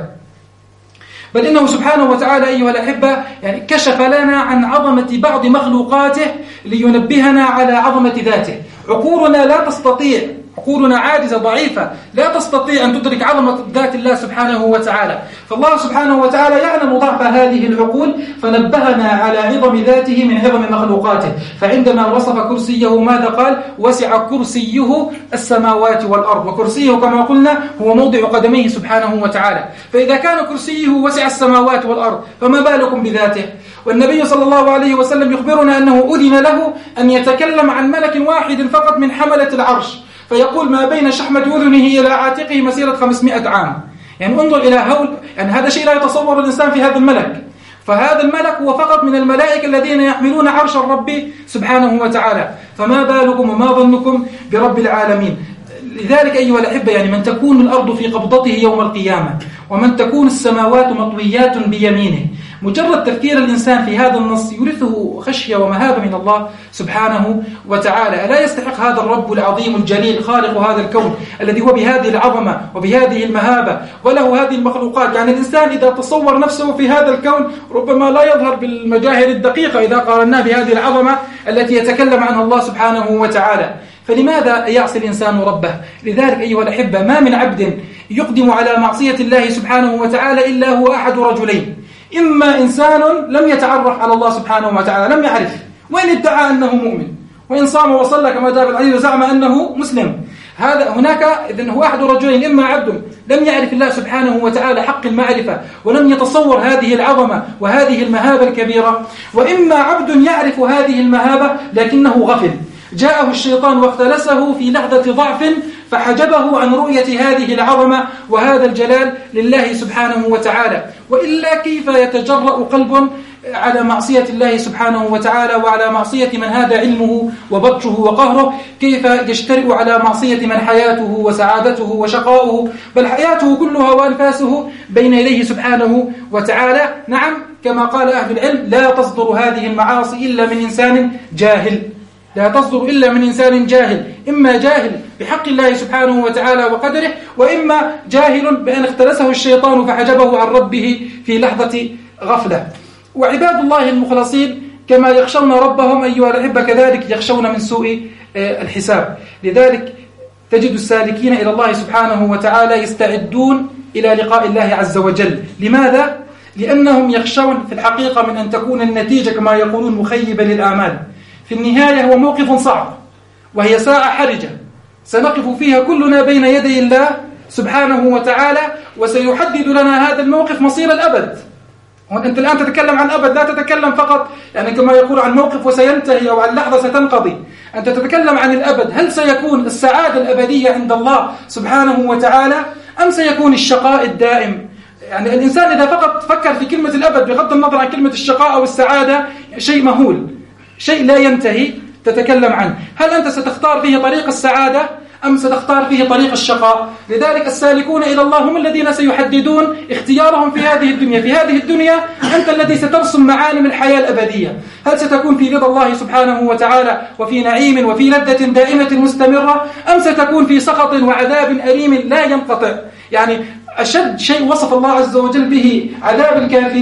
بل إنه سبحانه وتعالى أيها الأحبة يعني كشف لنا عن عظمة بعض مخلوقاته لينبهنا على عظمة ذاته. عقولنا لا تستطيع، عقولنا عاجزة ضعيفة لا تستطيع أن تدرك عظمة ذات الله سبحانه وتعالى، فالله سبحانه وتعالى يعلم ضعف هذه العقول فنبهنا على عظم ذاته من عظم مخلوقاته. فعندما وصف كرسيه ماذا قال؟ وسع كرسيه السماوات والأرض، وكرسيه كما قلنا هو موضع قدميه سبحانه وتعالى. فإذا كان كرسيه وسع السماوات والأرض فما بالكم بذاته؟ والنبي صلى الله عليه وسلم يخبرنا أنه أذن له أن يتكلم عن ملك واحد فقط من حملة العرش، فيقول ما بين شحمة أذنه إلى عاتقه مسيرة خمسمائة عام. يعني انظر إلى هول، يعني هذا شيء لا يتصور الإنسان في هذا الملك. فهذا الملك هو فقط من الملائكة الذين يحملون عرش الرب سبحانه وتعالى، فما بالكم وما ظنكم برب العالمين. لذلك أيها الأحبة يعني من تكون الأرض في قبضته يوم القيامة ومن تكون السماوات مطويات بيمينه، مجرد تفكير الإنسان في هذا النص يورثه خشية ومهابة من الله سبحانه وتعالى. ألا يستحق هذا الرب العظيم الجليل خالق هذا الكون الذي هو بهذه العظمة وبهذه المهابة وله هذه المخلوقات؟ يعني الإنسان إذا تصور نفسه في هذا الكون ربما لا يظهر بالمجاهر الدقيقة إذا قارناه بهذه العظمة التي يتكلم عنها الله سبحانه وتعالى. فلماذا يعصي الإنسان ربه؟ لذلك أيها الأحبة ما من عبد يقدم على معصية الله سبحانه وتعالى إلا هو أحد رجلين: إما إنسان لم يتعرف على الله سبحانه وتعالى، لم يعرف، وإن ادعى أنه مؤمن، وإن صام وصلى كما جاء في الحديث وزعم أنه مسلم، هذا هناك إذن هو أحد رجلين: إما عبد لم يعرف الله سبحانه وتعالى حق المعرفة ولم يتصور هذه العظمة وهذه المهابة الكبيرة، وإما عبد يعرف هذه المهابة لكنه غفل، جاءه الشيطان واختلسه في لحظة ضعف فحجبه عن رؤية هذه العظمة وهذا الجلال لله سبحانه وتعالى. وإلا كيف يتجرأ قلب على معصية الله سبحانه وتعالى وعلى معصية من هذا علمه وبطشه وقهره؟ كيف يجترئ على معصية من حياته وسعادته وشقاؤه بل حياته كلها وأنفاسه بين يديه سبحانه وتعالى؟ نعم، كما قال أهل العلم: لا تصدر هذه المعاصي إلا من إنسان جاهل، لا تصدر إلا من إنسان جاهل، إما جاهل بحق الله سبحانه وتعالى وقدره، وإما جاهل بأن اختلسه الشيطان فحجبه عن ربه في لحظة غفلة. وعباد الله المخلصين كما يخشون ربهم أيها الأحبة كذلك يخشون من سوء الحساب. لذلك تجد السالكين إلى الله سبحانه وتعالى يستعدون إلى لقاء الله عز وجل. لماذا؟ لأنهم يخشون في الحقيقة من أن تكون النتيجة كما يقولون مخيبة للآمال. في النهاية هو موقف صعب، وهي ساعة حرجة سنقف فيها كلنا بين يدي الله سبحانه وتعالى، وسيحدد لنا هذا الموقف مصير الأبد. وأنت الآن تتكلم عن أبد، لا تتكلم فقط يعني كما يقول عن موقف وسينتهي أو عن لحظة ستنقضي، أنت تتكلم عن الأبد. هل سيكون السعادة الأبدية عند الله سبحانه وتعالى أم سيكون الشقاء الدائم؟ يعني الإنسان إذا فقط فكر في كلمة الأبد بغض النظر عن كلمة الشقاء أو السعادة شيء مهول، شيء لا ينتهي تتكلم عنه. هل أنت ستختار فيه طريق السعادة أم ستختار فيه طريق الشقاء؟ لذلك السالكون إلى الله هم الذين سيحددون اختيارهم في هذه الدنيا. في هذه الدنيا أنت الذي سترسم معالم الحياة الأبدية. هل ستكون في رضا الله سبحانه وتعالى وفي نعيم وفي لذة دائمة مستمرة، أم ستكون في سخط وعذاب أليم لا ينقطع؟ يعني أشد شيء وصف الله عز وجل به عذاب الكافرين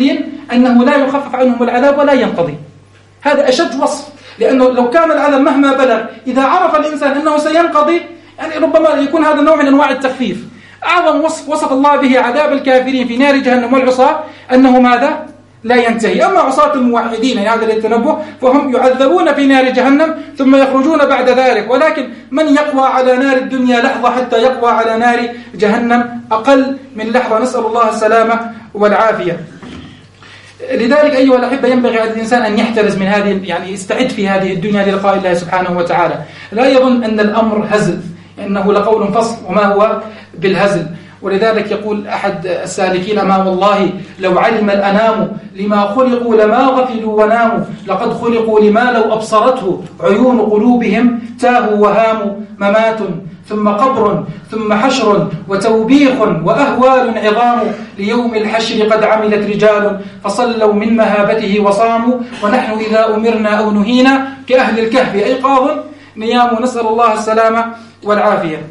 أنه لا يخفف عنهم العذاب ولا ينقضي. هذا أشد وصف، لأنه لو كان العذاب مهما بلغ إذا عرف الإنسان أنه سينقضي يعني ربما يكون هذا نوع من أنواع التخفيف. أعظم وصف وصف الله به عذاب الكافرين في نار جهنم والعصاة أنه ماذا؟ لا ينتهي. أما عصاة الموحدين هذا للتنبه فهم يعذبون في نار جهنم ثم يخرجون بعد ذلك، ولكن من يقوى على نار الدنيا لحظة حتى يقوى على نار جهنم أقل من لحظة، نسأل الله السلامة والعافية. لذلك أيها الأحبة ينبغي على الإنسان أن يحترز من هذه، يعني يستعد في هذه الدنيا للقاء الله سبحانه وتعالى. لا يظن أن الأمر هزل، إنه لقول فصل وما هو بالهزل. ولذلك يقول أحد السالكين: ما والله لو علم الأنام لما خلقوا لما غفلوا وناموا، لقد خلقوا لما لو أبصرته عيون قلوبهم تاهوا وهاموا. ممات ثم قبر ثم حشر وتوبيخ وأهوال عظام، ليوم الحشر قد عملت رجال فصلوا من مهابته وصاموا، ونحن إذا أمرنا أو نهينا كأهل الكهف أيقاظ نيام، نسأل الله السلامة والعافية.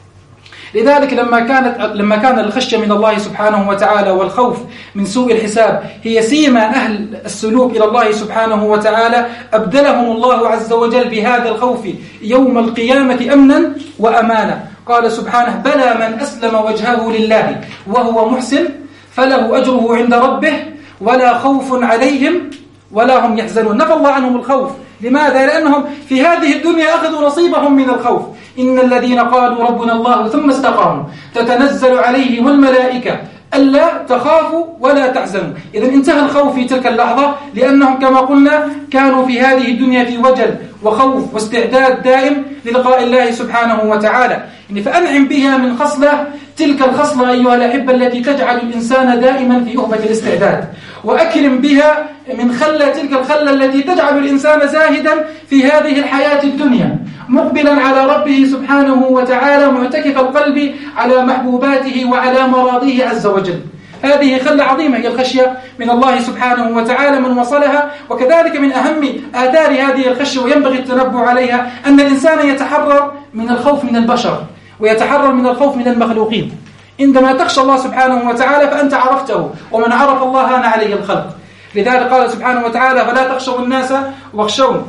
لذلك لما كانت لما كان الخشية من الله سبحانه وتعالى والخوف من سوء الحساب هي سيما أهل السلوك إلى الله سبحانه وتعالى، أبدلهم الله عز وجل بهذا الخوف يوم القيامة أمنا وأمانا. قال سبحانه: بلى من أسلم وجهه لله وهو محسن فله أجره عند ربه ولا خوف عليهم ولا هم يحزنون. نفى الله عنهم الخوف. لماذا؟ لأنهم في هذه الدنيا أخذوا نصيبهم من الخوف. إن الذين قالوا ربنا الله ثم استقاموا تتنزل عليهم الملائكة ألا تخافوا ولا تحزنوا. إذن انتهى الخوف في تلك اللحظة، لأنهم كما قلنا كانوا في هذه الدنيا في وجل وخوف واستعداد دائم للقاء الله سبحانه وتعالى. فأنعم بها من خصلة، تلك الخصلة أيها الأحبة التي تجعل الإنسان دائما في أهبة الاستعداد، وأكرم بها من خلة، تلك الخلة التي تجعل الإنسان زاهدا في هذه الحياة الدنيا، مقبلا على ربه سبحانه وتعالى، معتكف القلب على محبوباته وعلى مراضيه عز وجل. هذه خلة عظيمة هي الخشية من الله سبحانه وتعالى من وصلها. وكذلك من أهم آثار هذه الخشية وينبغي التنبه عليها أن الإنسان يتحرر من الخوف من البشر ويتحرر من الخوف من المخلوقين. عندما تخشى الله سبحانه وتعالى فأنت عرفته، ومن عرف الله هان عليه الخلق. لذلك قال سبحانه وتعالى: فلا تخشوا الناس واخشون.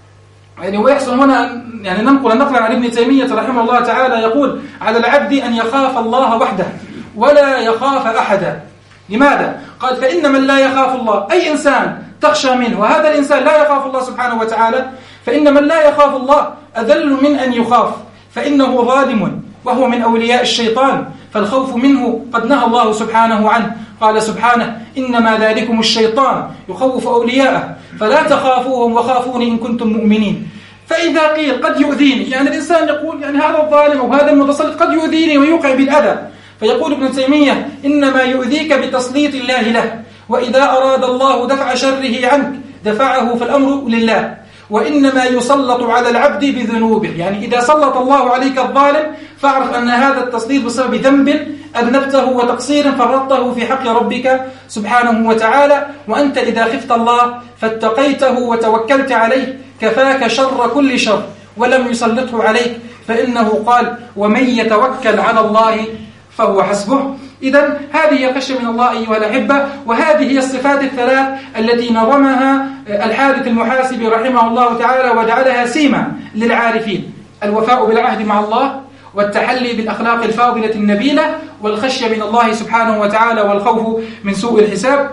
يعني ويحسن هنا يعني ننقل نقلا عن ابن تيمية رحمه الله تعالى يقول: على العبد أن يخاف الله وحده ولا يخاف أحدا. لماذا؟ قال: فإن من لا يخاف الله، أي إنسان تخشى منه وهذا الإنسان لا يخاف الله سبحانه وتعالى، فإن من لا يخاف الله أذل من أن يخاف، فإنه ظالم وهو من أولياء الشيطان، فالخوف منه قد نهى الله سبحانه عنه. قال سبحانه: إنما ذلكم الشيطان يخوف أولياءه فلا تخافوهم وخافوني إن كنتم مؤمنين. فإذا قيل قد يؤذيني، يعني الإنسان يقول يعني هذا الظالم أو هذا المتسلط قد يؤذيني ويوقع بالأذى، فيقول ابن تيمية: إنما يؤذيك بتسليط الله له، وإذا أراد الله دفع شره عنك دفعه، فالأمر لله، وإنما يسلط على العبد بذنوبه. يعني إذا سلط الله عليك الظالم فاعرف أن هذا التسليط بسبب ذنب أذنبته وتقصير فرطته في حق ربك سبحانه وتعالى. وأنت إذا خفت الله فاتقيته وتوكلت عليه كفاك شر كل شر ولم يسلطه عليك، فإنه قال: ومن يتوكل على الله فهو حسبه. إذن هذه خشية من الله أيها الأحبة، وهذه هي الصفات الثلاث التي نظمها الحارث المحاسبي رحمه الله تعالى وجعلها سيما للعارفين: الوفاء بالعهد مع الله، والتحلي بالأخلاق الفاضلة النبيلة، والخشية من الله سبحانه وتعالى، والخوف من سوء الحساب.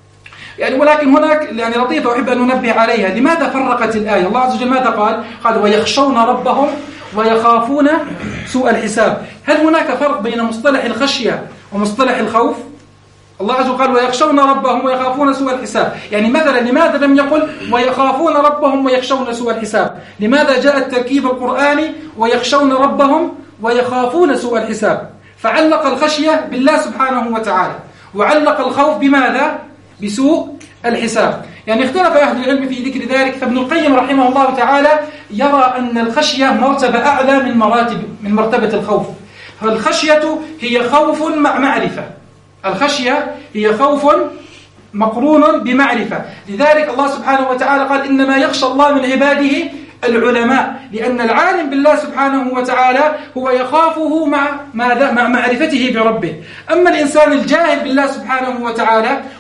يعني ولكن هناك يعني لطيفة أحب أن ننبه عليها. لماذا فرقت الآية؟ الله عز وجل ماذا قال؟ قال: ويخشون ربهم ويخافون سوء الحساب. هل هناك فرق بين مصطلح الخشية ومصطلح الخوف؟ الله عز وجل قال: ويخشون ربهم ويخافون سوء الحساب. يعني مثلا لماذا لم يقل ويخافون ربهم ويخشون سوء الحساب؟ لماذا جاء التركيب القرآني ويخشون ربهم ويخافون سوء الحساب؟ فعلق الخشية بالله سبحانه وتعالى، وعلق الخوف بماذا؟ بسوء الحساب. يعني اختلف أهل العلم في ذكر ذلك، فابن القيم رحمه الله تعالى يرى أن الخشية مرتبة أعلى من مراتب من مرتبة الخوف. فالخشية هي خوف مع معرفة، الخشية هي خوف مقرون بمعرفة. لذلك الله سبحانه وتعالى قال: إنما يخشى الله من عباده العلماء، لأن العالم بالله سبحانه وتعالى هو يخافه مع ماذا؟ مع معرفته بربه. أما الإنسان الجاهل بالله سبحانه وتعالى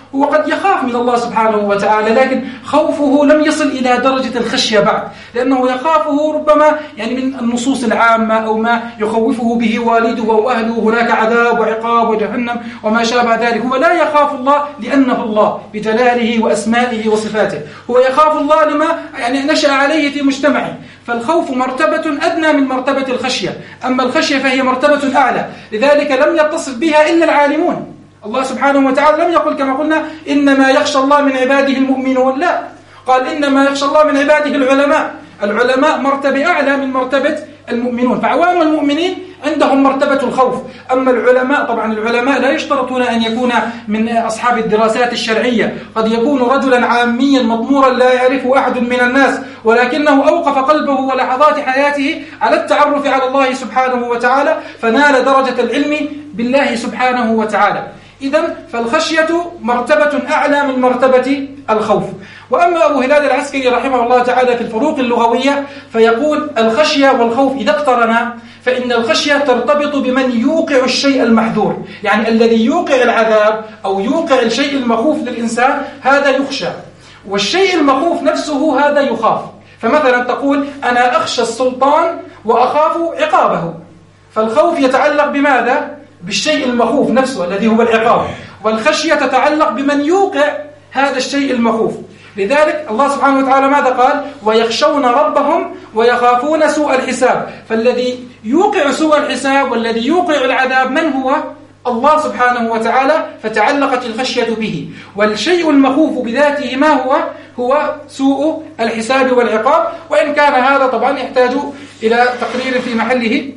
هو قد يخاف من الله سبحانه وتعالى، لكن خوفه لم يصل إلى درجة الخشية بعد، لأنه يخافه ربما يعني من النصوص العامة أو ما يخوفه به والده أو أهله، هناك عذاب وعقاب وجهنم وما شابه ذلك. هو لا يخاف الله لأنه الله بجلاله وأسمائه وصفاته، هو يخاف الله لما يعني نشأ عليه في مجتمعه. فالخوف مرتبة أدنى من مرتبة الخشية، أما الخشية فهي مرتبة أعلى، لذلك لم يتصف بها إلا العالمون. الله سبحانه وتعالى لم يقل كما قلنا إنما يخشى الله من عباده المؤمنون، لا، قال إنما يخشى الله من عباده العلماء. العلماء مرتبة أعلى من مرتبة المؤمنون، فعوام المؤمنين عندهم مرتبة الخوف. أما العلماء، طبعا العلماء لا يشترطون أن يكون من أصحاب الدراسات الشرعية، قد يكون رجلا عاميا مطمورا لا يعرفه أحد من الناس، ولكنه أوقف قلبه ولحظات حياته على التعرف على الله سبحانه وتعالى، فنال درجة العلم بالله سبحانه وتعالى. إذن فالخشية مرتبة أعلى من مرتبة الخوف. وأما أبو هلال العسكري رحمه الله تعالى في الفروق اللغوية فيقول الخشية والخوف إذا اقترنا فإن الخشية ترتبط بمن يوقع الشيء المحذور، يعني الذي يوقع العذاب أو يوقع الشيء المخوف للإنسان هذا يخشى، والشيء المخوف نفسه هذا يخاف. فمثلا تقول أنا أخشى السلطان وأخاف عقابه، فالخوف يتعلق بماذا؟ بالشيء المخوف نفسه الذي هو العقاب، والخشية تتعلق بمن يوقع هذا الشيء المخوف. لذلك الله سبحانه وتعالى ماذا قال؟ ويخشون ربهم ويخافون سوء الحساب. فالذي يوقع سوء الحساب والذي يوقع العذاب من هو؟ الله سبحانه وتعالى، فتعلقت الخشية به. والشيء المخوف بذاته ما هو؟ هو سوء الحساب والعقاب، وإن كان هذا طبعا يحتاج إلى تقرير في محله،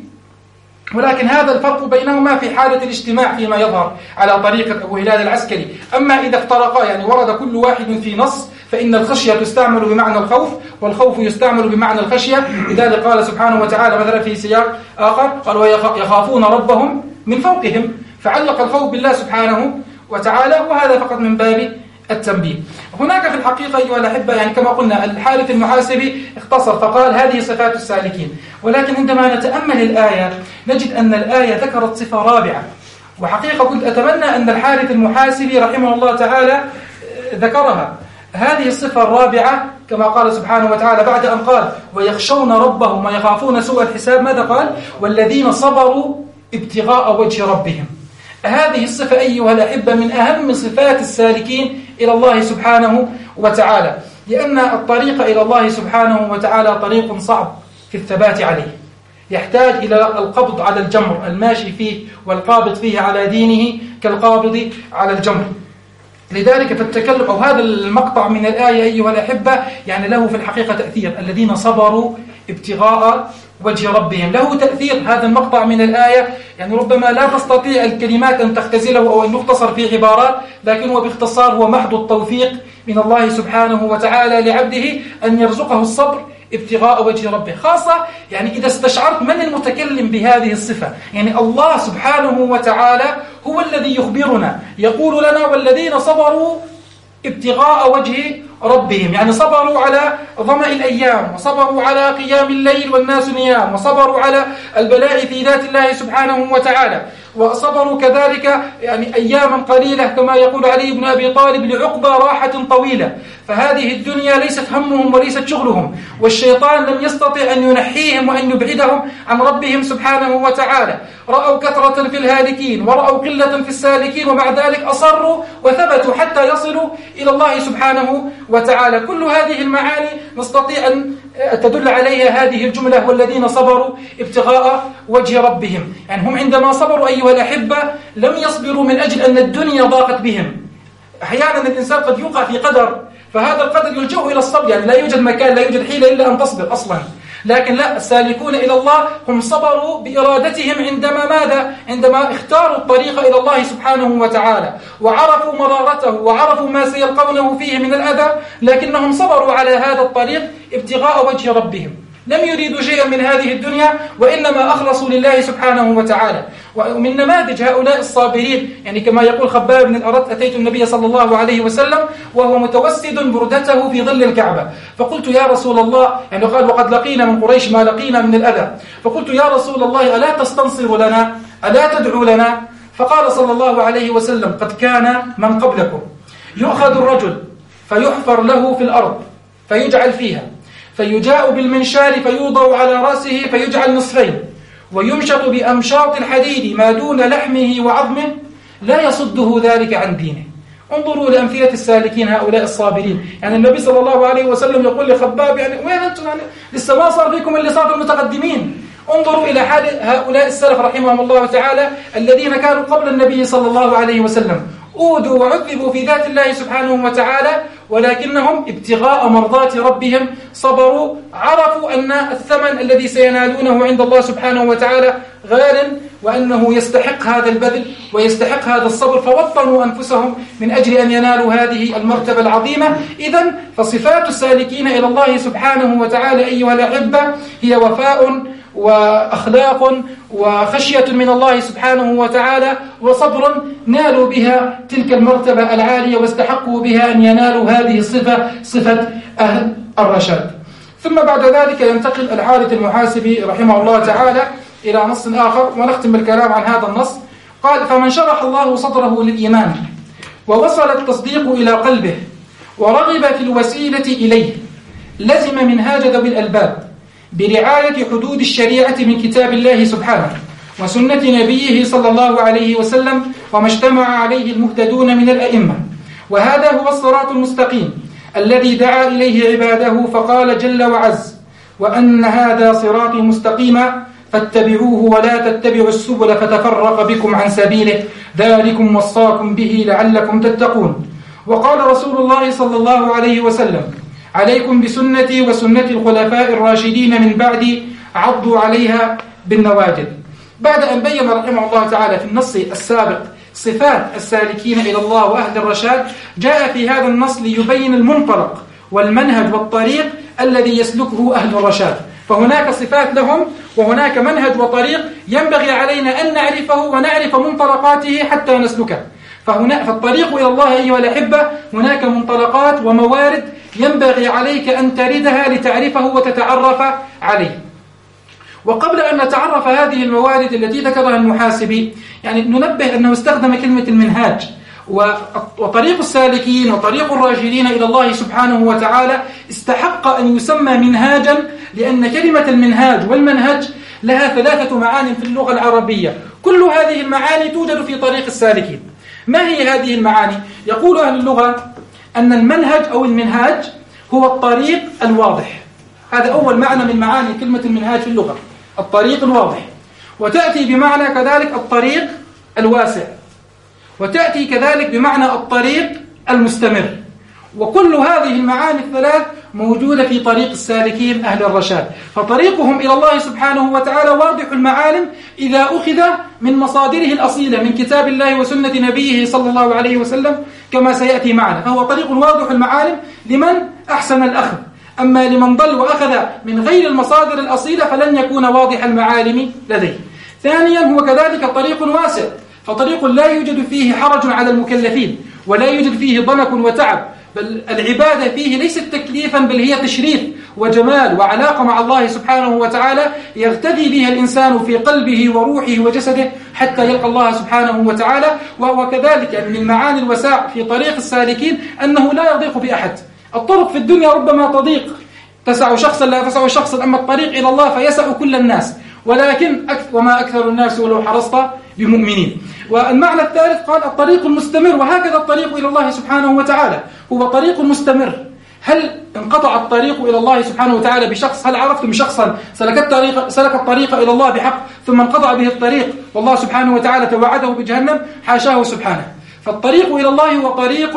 ولكن هذا الفرق بينهما في حالة الاجتماع فيما يظهر على طريقة أبو هلال العسكري. أما إذا افترقا يعني ورد كل واحد في نص فإن الخشية تستعمل بمعنى الخوف والخوف يستعمل بمعنى الخشية. لذلك قال سبحانه وتعالى مثلا في سياق آخر قال ويخافون ربهم من فوقهم، فعلق الخوف بالله سبحانه وتعالى، وهذا فقط من باب التنبيه. هناك في الحقيقة أيها الأحبة يعني كما قلنا الحارث المحاسبي اختصر فقال هذه صفات السالكين، ولكن عندما نتأمل الآية نجد أن الآية ذكرت صفة رابعة، وحقيقة كنت أتمنى أن الحارث المحاسبي رحمه الله تعالى ذكرها. هذه الصفة الرابعة كما قال سبحانه وتعالى بعد أن قال ويخشون ربهم ويخافون سوء الحساب، ماذا قال؟ والذين صبروا ابتغاء وجه ربهم. هذه الصفة أيها الأحبة من أهم صفات السالكين إلى الله سبحانه وتعالى، لأن الطريق إلى الله سبحانه وتعالى طريق صعب في الثبات عليه، يحتاج إلى القبض على الجمر، الماشي فيه والقابض فيه على دينه كالقابض على الجمر. لذلك فالتكلم أو هذا المقطع من الآية أيها الأحبة يعني له في الحقيقة تأثير، الذين صبروا ابتغاء وجه ربهم، له تأثير هذا المقطع من الآية. يعني ربما لا تستطيع الكلمات أن تختزله أو أن يختصر في عبارات، لكن هو باختصار هو محض التوفيق من الله سبحانه وتعالى لعبده أن يرزقه الصبر ابتغاء وجه ربه، خاصة يعني إذا استشعرت من المتكلم بهذه الصفة. يعني الله سبحانه وتعالى هو الذي يخبرنا، يقول لنا والذين صبروا ابتغاء وجه ربهم، يعني صبروا على ظمأ الأيام، وصبروا على قيام الليل والناس نيام، وصبروا على البلاء في ذات الله سبحانه وتعالى، وصبروا كذلك يعني أياما قليلة كما يقول علي بن أبي طالب لعقبى راحة طويلة. فهذه الدنيا ليست همهم وليست شغلهم، والشيطان لم يستطع أن ينحيهم وأن يبعدهم عن ربهم سبحانه وتعالى. رأوا كثرة في الهالكين ورأوا قلة في السالكين، ومع ذلك أصروا وثبتوا حتى يصلوا إلى الله سبحانه وتعالى. كل هذه المعاني نستطيع أن تدل عليها هذه الجملة والذين صبروا ابتغاء وجه ربهم. يعني هم عندما صبروا أيها الأحبة لم يصبروا من أجل أن الدنيا ضاقت بهم. أحيانا الإنسان قد يوقع في قدر، فهذا القدر يلجأ إلى الصبر، يعني لا يوجد مكان لا يوجد حيلة إلا أن تصبر أصلا. لكن لا، السالكون إلى الله هم صبروا بإرادتهم عندما ماذا؟ عندما اختاروا الطريق إلى الله سبحانه وتعالى، وعرفوا مرارته وعرفوا ما سيلقونه فيه من الأذى، لكنهم صبروا على هذا الطريق ابتغاء وجه ربهم، لم يريدوا شيئا من هذه الدنيا وإنما أخلصوا لله سبحانه وتعالى. ومن نماذج هؤلاء الصابرين يعني كما يقول خباب بن الأرت أتيت النبي صلى الله عليه وسلم وهو متوسد بردته في ظل الكعبة، فقلت يا رسول الله، يعني قال وقد لقينا من قريش ما لقينا من الأذى، فقلت يا رسول الله ألا تستنصر لنا، ألا تدعو لنا؟ فقال صلى الله عليه وسلم قد كان من قبلكم يؤخذ الرجل فيحفر له في الأرض فيجعل فيها، فيجاء بالمنشار فيوضع على رأسه فيجعل نصفين، ويمشط بأمشاط الحديد ما دون لحمه وعظمه، لا يصده ذلك عن دينه. انظروا لأمثلة السالكين هؤلاء الصابرين. يعني النبي صلى الله عليه وسلم يقول لخباب يعني وين أنتم؟ يعني لسه ما صار فيكم اللي صار المتقدمين. انظروا إلى حال هؤلاء السلف رحمهم الله تعالى الذين كانوا قبل النبي صلى الله عليه وسلم، أودوا وعذبوا في ذات الله سبحانه وتعالى، ولكنهم ابتغاء مرضات ربهم صبروا، عرفوا أن الثمن الذي سينالونه عند الله سبحانه وتعالى غال، وأنه يستحق هذا البذل ويستحق هذا الصبر، فوطنوا أنفسهم من أجل أن ينالوا هذه المرتبة العظيمة. إذن فصفات السالكين إلى الله سبحانه وتعالى أيها الأحبة هي وفاء وأخلاق وخشية من الله سبحانه وتعالى وصبر، نالوا بها تلك المرتبة العالية واستحقوا بها أن ينالوا هذه الصفة، صفة أهل الرشاد. ثم بعد ذلك ينتقل الحارث المحاسبي رحمه الله تعالى إلى نص آخر، ونختم الكلام عن هذا النص. قال: فمن شرح الله صدره للإيمان ووصل التصديق إلى قلبه ورغب في الوسيلة إليه، لزم منهاج ذوي الألباب برعاية حدود الشريعة من كتاب الله سبحانه وسنة نبيه صلى الله عليه وسلم وما اجتمع عليه المهتدون من الأئمة. وهذا هو الصراط المستقيم الذي دعا إليه عباده، فقال جل وعز: وأن هذا صراطي مستقيما فاتبعوه ولا تتبعوا السبل فتفرق بكم عن سبيله، ذلكم وصاكم به لعلكم تتقون. وقال رسول الله صلى الله عليه وسلم: عليكم بسنتي وسنة الخلفاء الراشدين من بعدي، عضوا عليها بالنواجذ. بعد أن بين رحمه الله تعالى في النص السابق صفات السالكين إلى الله وأهل الرشاد، جاء في هذا النص ليبين المنطلق والمنهج والطريق الذي يسلكه أهل الرشاد. فهناك صفات لهم وهناك منهج وطريق ينبغي علينا أن نعرفه ونعرف منطلقاته حتى نسلكه. فهنا فالطريق إلى الله أيها الأحبة هناك منطلقات وموارد ينبغي عليك أن تردها لتعرفه وتتعرف عليه. وقبل أن نتعرف هذه الموارد التي ذكرها المحاسبي، يعني ننبه أنه استخدم كلمة المنهاج، وطريق السالكين وطريق الراشدين إلى الله سبحانه وتعالى استحق أن يسمى منهاجا، لأن كلمة المنهاج والمنهج لها ثلاثة معاني في اللغة العربية، كل هذه المعاني توجد في طريق السالكين. ما هي هذه المعاني؟ يقول أهل اللغة أن المنهج أو المنهاج هو الطريق الواضح. هذا أول معنى من معاني كلمة المنهاج في اللغة، الطريق الواضح. وتأتي بمعنى كذلك الطريق الواسع، وتأتي كذلك بمعنى الطريق المستمر. وكل هذه المعاني الثلاث موجودة في طريق السالكين أهل الرشاد. فطريقهم إلى الله سبحانه وتعالى واضح المعالم إذا أخذ من مصادره الأصيلة من كتاب الله وسنة نبيه صلى الله عليه وسلم كما سيأتي معنا. فهو طريق واضح المعالم لمن أحسن الأخذ، أما لمن ضل وأخذ من غير المصادر الأصيلة فلن يكون واضح المعالم لديه. ثانيا هو كذلك طريق واسع، فطريق لا يوجد فيه حرج على المكلفين ولا يوجد فيه ضنك وتعب، بل العبادة فيه ليست تكليفا بل هي تشريف وجمال وعلاقة مع الله سبحانه وتعالى يغتدي بها الإنسان في قلبه وروحه وجسده حتى يلقى الله سبحانه وتعالى. وكذلك يعني من المعاني الوساع في طريق السالكين أنه لا يضيق بأحد. الطرق في الدنيا ربما تضيق، تسع شخصا لا تسع شخصا، أما الطريق إلى الله فيسع كل الناس، ولكن وما أكثر الناس ولو حرصت بمؤمنين. والمعنى الثالث قال الطريق المستمر، وهكذا الطريق إلى الله سبحانه وتعالى هو طريق مستمر. هل انقطع الطريق إلى الله سبحانه وتعالى بشخص؟ هل عرفتم شخصا سلك الطريق سلك الطريق إلى الله بحق ثم انقطع به الطريق والله سبحانه وتعالى توعده بجهنم؟ حاشاه سبحانه. فالطريق إلى الله هو طريق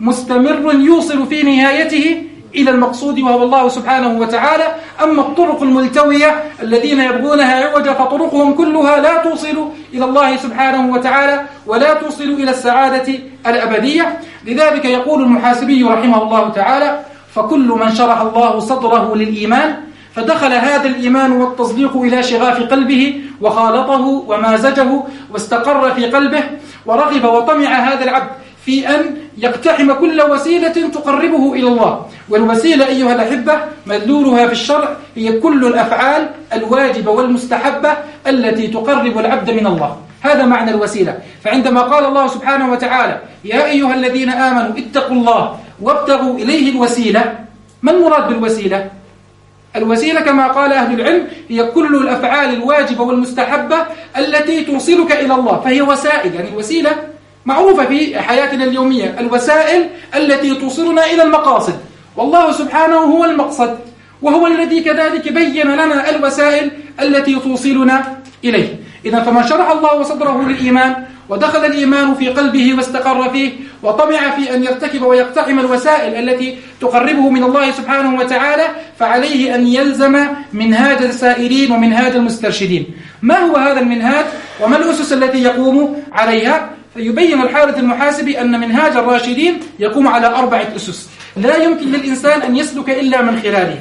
مستمر يوصل في نهايته إلى المقصود وهو الله سبحانه وتعالى. أما الطرق الملتوية الذين يبغونها عوجا فطرقهم كلها لا توصل إلى الله سبحانه وتعالى ولا توصل إلى السعادة الأبدية. لذلك يقول المحاسبي رحمه الله تعالى: فكل من شرح الله صدره للإيمان فدخل هذا الإيمان والتصديق إلى شغاف قلبه وخالطه ومازجه واستقر في قلبه، ورغب وطمع هذا العبد في أن يقتحم كل وسيلة تقربه إلى الله. والوسيلة أيها الأحبة مدلولها في الشرع هي كل الأفعال الواجبة والمستحبة التي تقرب العبد من الله. هذا معنى الوسيلة. فعندما قال الله سبحانه وتعالى يا أيها الذين آمنوا اتقوا الله وابتغوا إليه الوسيلة. ما المراد بالوسيلة؟ الوسيلة كما قال أهل العلم هي كل الأفعال الواجبة والمستحبة التي توصلك إلى الله، فهي وسائل. يعني الوسيلة معروفة في حياتنا اليومية، الوسائل التي توصلنا إلى المقاصد، والله سبحانه هو المقصد، وهو الذي كذلك بين لنا الوسائل التي توصلنا إليه. إذا فمن شرح الله صدره للإيمان ودخل الإيمان في قلبه واستقر فيه وطمع في أن يرتكب ويقتحم الوسائل التي تقربه من الله سبحانه وتعالى، فعليه أن يلزم منهاج السائرين ومنهاج المسترشدين. ما هو هذا المنهاج وما الأسس التي يقوم عليها؟ فيبين الحارث المحاسبي أن منهاج الراشدين يقوم على أربعة أسس لا يمكن للإنسان أن يسلك إلا من خلالها.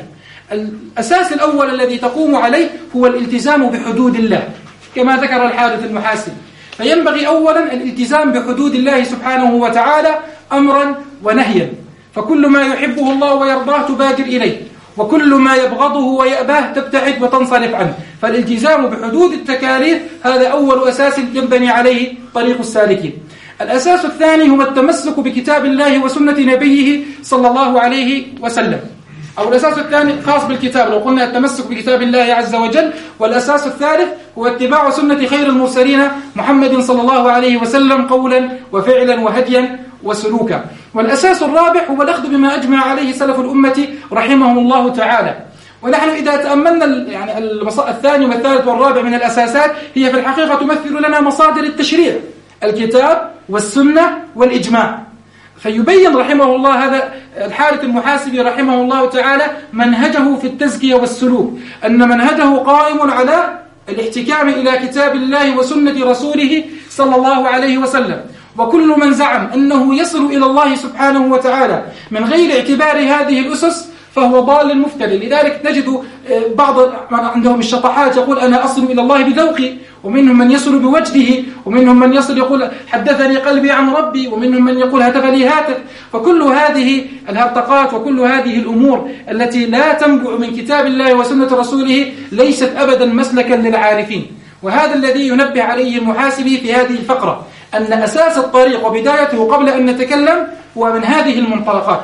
الأساس الأول الذي تقوم عليه هو الالتزام بحدود الله كما ذكر الحارث المحاسبي. فينبغي أولا الالتزام بحدود الله سبحانه وتعالى أمرا ونهيا، فكل ما يحبه الله ويرضاه تبادر إليه، وكل ما يبغضه ويأباه تبتعد وتنصرف عنه. فالالتزام بحدود التكاليف هذا أول أساس ينبني عليه طريق السالكين. الأساس الثاني هو التمسك بكتاب الله وسنة نبيه صلى الله عليه وسلم، أو الأساس الثاني خاص بالكتاب لو قلنا التمسك بكتاب الله عز وجل، والأساس الثالث هو اتباع سنة خير المرسلين محمد صلى الله عليه وسلم قولا وفعلا وهديا وسلوكا. والأساس الرابع هو الأخذ بما أجمع عليه سلف الأمة رحمهم الله تعالى. ونحن إذا تأملنا يعني الثاني والثالث والرابع من الأساسات هي في الحقيقة تمثل لنا مصادر التشريع، الكتاب والسنة والإجماع. فيبين رحمه الله هذا الحارث المحاسبي رحمه الله تعالى منهجه في التزكية والسلوك، أن منهجه قائم على الاحتكام إلى كتاب الله وسنة رسوله صلى الله عليه وسلم. وكل من زعم أنه يصل إلى الله سبحانه وتعالى من غير اعتبار هذه الأسس فهو ضال مفتري. لذلك نجد بعض من عندهم الشطحات يقول أنا أصل إلى الله بذوقي، ومنهم من يصل بوجده، ومنهم من يصل يقول حدثني قلبي عن ربي، ومنهم من يقول هتف لي هاتف. فكل هذه الهرطقات وكل هذه الأمور التي لا تنبع من كتاب الله وسنة رسوله ليست أبدا مسلكا للعارفين. وهذا الذي ينبه عليه المحاسبي في هذه الفقرة، أن أساس الطريق وبدايته قبل أن نتكلم هو من هذه المنطلقات.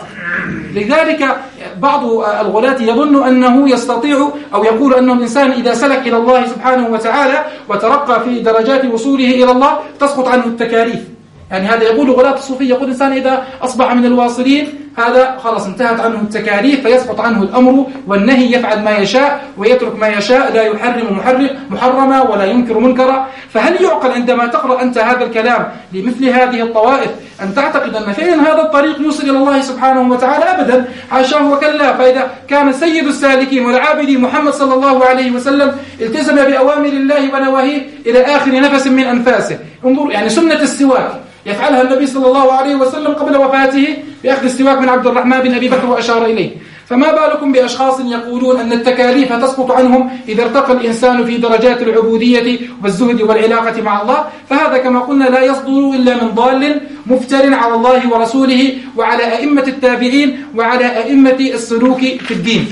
لذلك بعض الغلاة يظن أنه يستطيع أو يقول أنه الإنسان إذا سلك إلى الله سبحانه وتعالى وترقى في درجات وصوله إلى الله تسقط عنه التكاليف. يعني هذا يقول غلاة الصوفية، يقول الإنسان إذا أصبح من الواصلين هذا خلاص انتهت عنه التكاليف فيسقط عنه الأمر والنهي، يفعل ما يشاء ويترك ما يشاء، لا يحرم محرم محرما ولا ينكر منكرا. فهل يعقل عندما تقرأ أنت هذا الكلام لمثل هذه الطوائف أن تعتقد أن فعلا هذا الطريق يوصل إلى الله سبحانه وتعالى؟ أبدا، حاشاه وكلا. فإذا كان سيد السالكين والعابدين محمد صلى الله عليه وسلم التزم بأوامر الله ونواهيه إلى آخر نفس من أنفاسه. انظر يعني سنة السواك يفعلها النبي صلى الله عليه وسلم قبل وفاته بأخذ السواك من عبد الرحمن بن أبي بكر وأشار إليه. فما بالكم بأشخاص يقولون أن التكاليف تسقط عنهم إذا ارتقى الإنسان في درجات العبودية والزهد والعلاقة مع الله. فهذا كما قلنا لا يصدر إلا من ضال مفتر على الله ورسوله وعلى أئمة التابعين وعلى أئمة السلوك في الدين.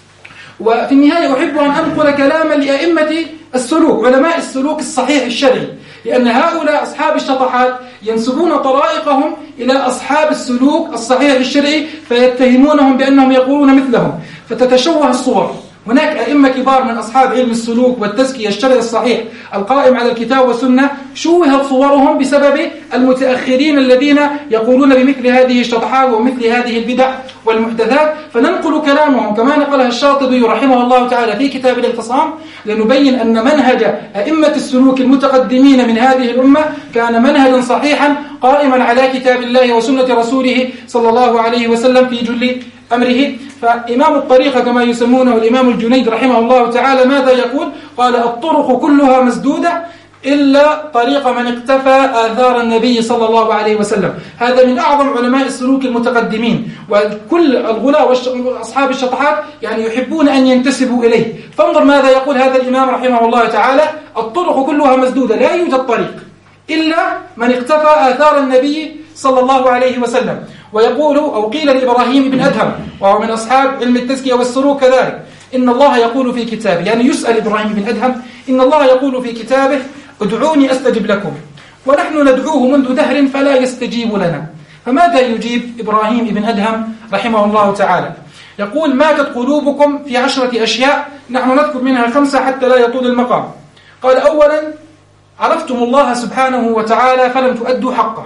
وفي النهاية أحب أن أنقل كلاما لأئمة السلوك، علماء السلوك الصحيح الشرعي، لأن هؤلاء أصحاب الشطحات ينسبون طرائقهم إلى أصحاب السلوك الصحيح الشرعي فيتهمونهم بأنهم يقولون مثلهم، فتتشوه الصور. هناك أئمة كبار من أصحاب علم السلوك والتزكية الشرعي الصحيح القائم على الكتاب والسنة شوهت صورهم بسبب المتأخرين الذين يقولون بمثل هذه الشطحات ومثل هذه البدع والمحدثات. فننقل كلامهم كما نقلها الشاطبي رحمه الله تعالى في كتاب الاعتصام لنبين أن منهج أئمة السلوك المتقدمين من هذه الأمة كان منهجا صحيحا قائما على كتاب الله وسنة رسوله صلى الله عليه وسلم في جل أمره. فإمام الطريقة كما يسمونه الإمام الجنيد رحمه الله تعالى ماذا يقول؟ قال الطرق كلها مسدودة إلا طريق من اقتفى آثار النبي صلى الله عليه وسلم. هذا من أعظم علماء السلوك المتقدمين، وكل الغلاة وأصحاب الشطحات يعني يحبون أن ينتسبوا إليه. فانظر ماذا يقول هذا الإمام رحمه الله تعالى: الطرق كلها مسدودة، لا يوجد طريق إلا من اقتفى آثار النبي صلى الله عليه وسلم. ويقول أو قيل لإبراهيم بن أدهم وهو من أصحاب علم التزكية والسلوك كذلك: إن الله يقول في كتابه، يعني يسأل إبراهيم بن أدهم: إن الله يقول في كتابه ادعوني أستجب لكم ونحن ندعوه منذ دهر فلا يستجيب لنا. فماذا يجيب إبراهيم بن أدهم رحمه الله تعالى؟ يقول: ماتت قلوبكم في عشرة أشياء، نحن نذكر منها خمسة حتى لا يطول المقام. قال: أولا عرفتم الله سبحانه وتعالى فلم تؤدوا حقه.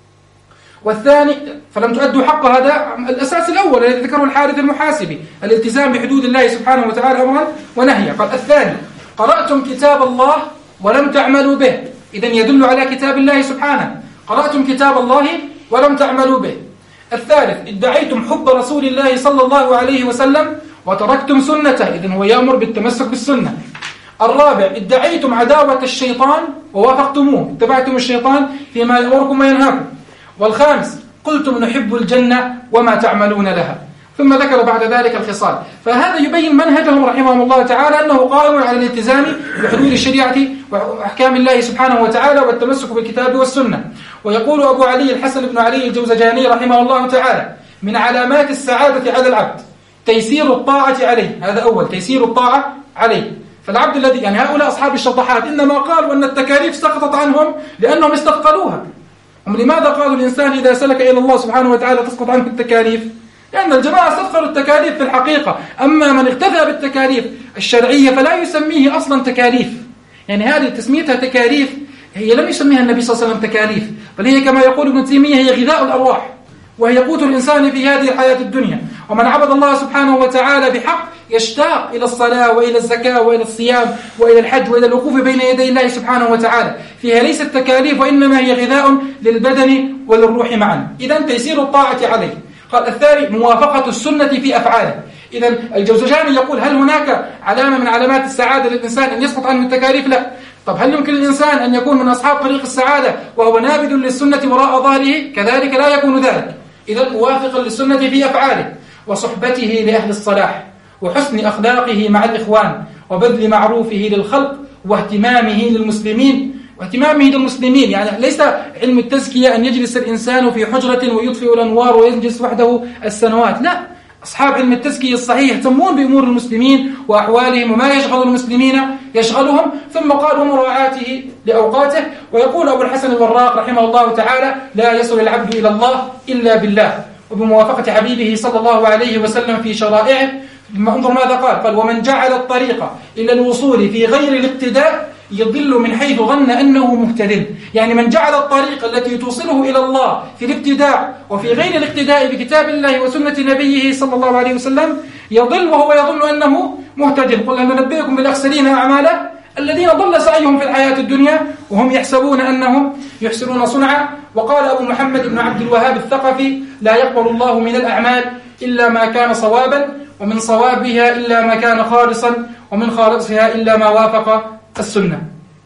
والثاني فلم تؤدوا حقه، هذا الأساس الأول الذي ذكره الحارث المحاسبي، الالتزام بحدود الله سبحانه وتعالى أمرا ونهيا. قال: الثاني قرأتم كتاب الله ولم تعملوا به، إذن يدل على كتاب الله سبحانه. قرأتم كتاب الله ولم تعملوا به. الثالث ادعيتم حب رسول الله صلى الله عليه وسلم وتركتم سنته، إذن هو يأمر بالتمسك بالسنة. الرابع ادعيتم عداوة الشيطان ووافقتموه، اتبعتم الشيطان فيما يأمركم وينهاكم. والخامس قلتم نحب الجنة وما تعملون لها. ثم ذكر بعد ذلك الخصال. فهذا يبين منهجهم رحمهم الله تعالى أنه قائم على الالتزام بحدود الشريعة وأحكام الله سبحانه وتعالى والتمسك بالكتاب والسنة. ويقول أبو علي الحسن بن علي الجوزجاني رحمه الله تعالى: من علامات السعادة على العبد تيسير الطاعة عليه. هذا أول، تيسير الطاعة عليه. فالعبد الذي يعني هؤلاء أصحاب الشطحات إنما قالوا أن التكاليف سقطت عنهم لأنهم استثقلوها. هم لماذا قالوا الإنسان إذا سلك إلى الله سبحانه وتعالى تسقط عنه التكاليف؟ لأن الجماعة استثقلوا التكاليف في الحقيقة. أما من اكتفى بالتكاليف الشرعية فلا يسميه أصلا تكاليف. يعني هذه تسميتها تكاليف هي لم يسميها النبي صلى الله عليه وسلم تكاليف، بل هي كما يقول ابن تيمية هي غذاء الأرواح، وهي قوت الإنسان في هذه الحياة الدنيا. ومن عبد الله سبحانه وتعالى بحق يشتاق إلى الصلاة وإلى الزكاة وإلى الصيام وإلى الحج وإلى الوقوف بين يدي الله سبحانه وتعالى. فيها ليست تكاليف وإنما هي غذاء للبدن وللروح معا. إذن تيسير الطاعة عليه. قال: الثاني موافقة السنة في أفعاله. إذن الجوزجاني يقول: هل هناك علامة من علامات السعادة للإنسان أن يسقط عنه التكاليف؟ لا. طب هل يمكن الإنسان أن يكون من أصحاب طريق السعادة وهو نابذ للسنة وراء ظهره؟ كذلك لا يكون ذلك. إذن موافقا للسنة في أفعاله، وصحبته لأهل الصلاح، وحسن أخلاقه مع الإخوان، وبذل معروفه للخلق، واهتمامه للمسلمين. واهتمامه للمسلمين يعني ليس علم التزكية أن يجلس الإنسان في حجرة ويطفئ الأنوار ويجلس وحده السنوات، لا. أصحاب علم التزكية الصحيح يهتمون بأمور المسلمين وأحوالهم وما يشغل المسلمين يشغلهم. ثم قال: ومراعاته لأوقاته. ويقول أبو الحسن الوراق رحمه الله تعالى: لا يصل العبد إلى الله إلا بالله وبموافقة حبيبه صلى الله عليه وسلم في شرائعه. انظر ماذا قال: قال: ومن جعل الطريق إلى الوصول في غير الاقتداء يضل من حيث ظن أنه مهتد. يعني من جعل الطريق التي توصله إلى الله في الابتداع وفي غير الاقتداء بكتاب الله وسنة نبيه صلى الله عليه وسلم يضل وهو يظن أنه مهتد. قل هل ننبئكم بالأخسرين أعمالا الذين ضل سعيهم في الحياة الدنيا وهم يحسبون أنهم يحسنون صنعا. وقال أبو محمد بن عبد الوهاب الثقفي: لا يقبل الله من الأعمال إلا ما كان صوابا، ومن صوابها إلا ما كان خالصا، ومن خالصها إلا ما وافق السنة.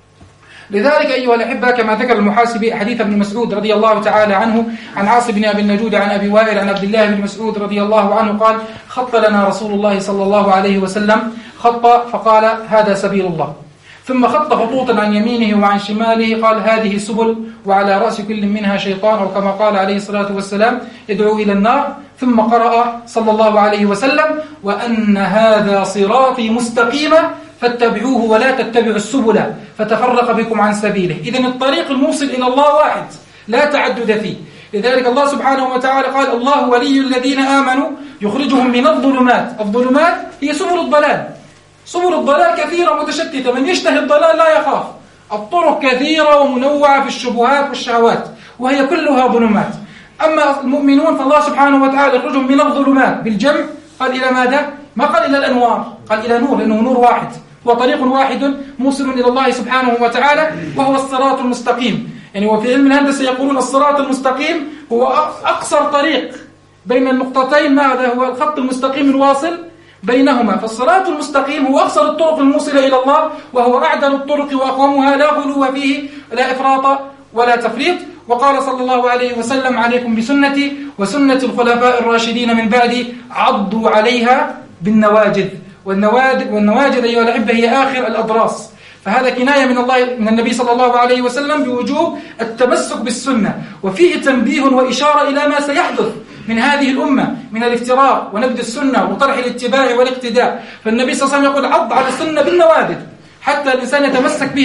لذلك أيها الأحبة كما ذكر المحاسبي حديث ابن مسعود رضي الله تعالى عنه عن عاصم بن أبي النجود عن أبي وائل عن عبد الله بن مسعود رضي الله عنه قال: خط لنا رسول الله صلى الله عليه وسلم خط فقال: هذا سبيل الله. ثم خط خطوطا عن يمينه وعن شماله قال: هذه سبل وعلى رأس كل منها شيطان، أو كما قال عليه الصلاة والسلام: يدعو إلى النار. ثم قرأ صلى الله عليه وسلم: وأن هذا صراطي مستقيما فاتبعوه ولا تتبعوا السبل فتفرق بكم عن سبيله. إذن الطريق الموصل إلى الله واحد لا تعدد فيه. لذلك الله سبحانه وتعالى قال: الله ولي الذين آمنوا يخرجهم من الظلمات. الظلمات هي سبل الضلال. سبل الضلال كثيرة متشتتة، من يشتهي الضلال لا يخاف. الطرق كثيرة ومنوعة في الشبهات والشهوات وهي كلها ظلمات. أما المؤمنون فالله سبحانه وتعالى يخرجهم من الظلمات بالجمع. قال إلى ماذا؟ ما قال إلى الأنوار، قال إلى نور، لأنه نور واحد وطريق واحد موصل إلى الله سبحانه وتعالى وهو الصراط المستقيم. يعني وفي علم الهندسة يقولون الصراط المستقيم هو أقصر طريق بين النقطتين، ماذا هو الخط المستقيم الواصل بينهما. فالصراط المستقيم هو أقصر الطرق الموصلة إلى الله، وهو أعدل الطرق وأقومها، لا غلو فيه لا إفراط ولا تفريط. وقال صلى الله عليه وسلم: عليكم بسنتي وسنة الخلفاء الراشدين من بعدي عضوا عليها بالنواجذ. والنواجذ, والنواجذ أيها الأحبة هي آخر الأضراس. فهذا كناية من الله من النبي صلى الله عليه وسلم بوجوب التمسك بالسنة، وفيه تنبيه وإشارة إلى ما سيحدث من هذه الأمة من الافتراق ونبذ السنة وطرح الاتباع والاقتداء. فالنبي صلى الله عليه وسلم يقول: عض على السنة بالنواجذ حتى الإنسان يتمسك بها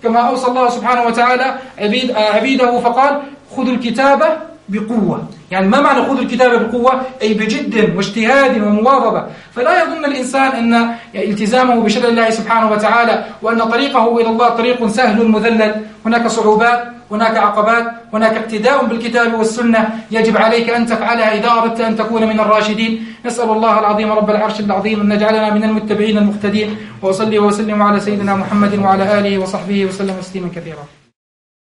كما أوصى الله سبحانه وتعالى عبيد عبيده فقال خذوا الكتابة بقوة. يعني ما معنى خذوا الكتابة بقوة؟ أي بجد واجتهاد ومواظبة. فلا يظن الإنسان أن التزامه بشرع الله سبحانه وتعالى وأن طريقه إلى الله طريق سهل مذلل. هناك صعوبات، هناك عقبات، هناك اقتداء بالكتاب والسنة يجب عليك أن تفعلها إذا أردت أن تكون من الراشدين. نسأل الله العظيم رب العرش العظيم أن نجعلنا من المتبعين المقتدين. وأصلي وسلم على سيدنا محمد وعلى آله وصحبه وسلم تسليما كثيرا.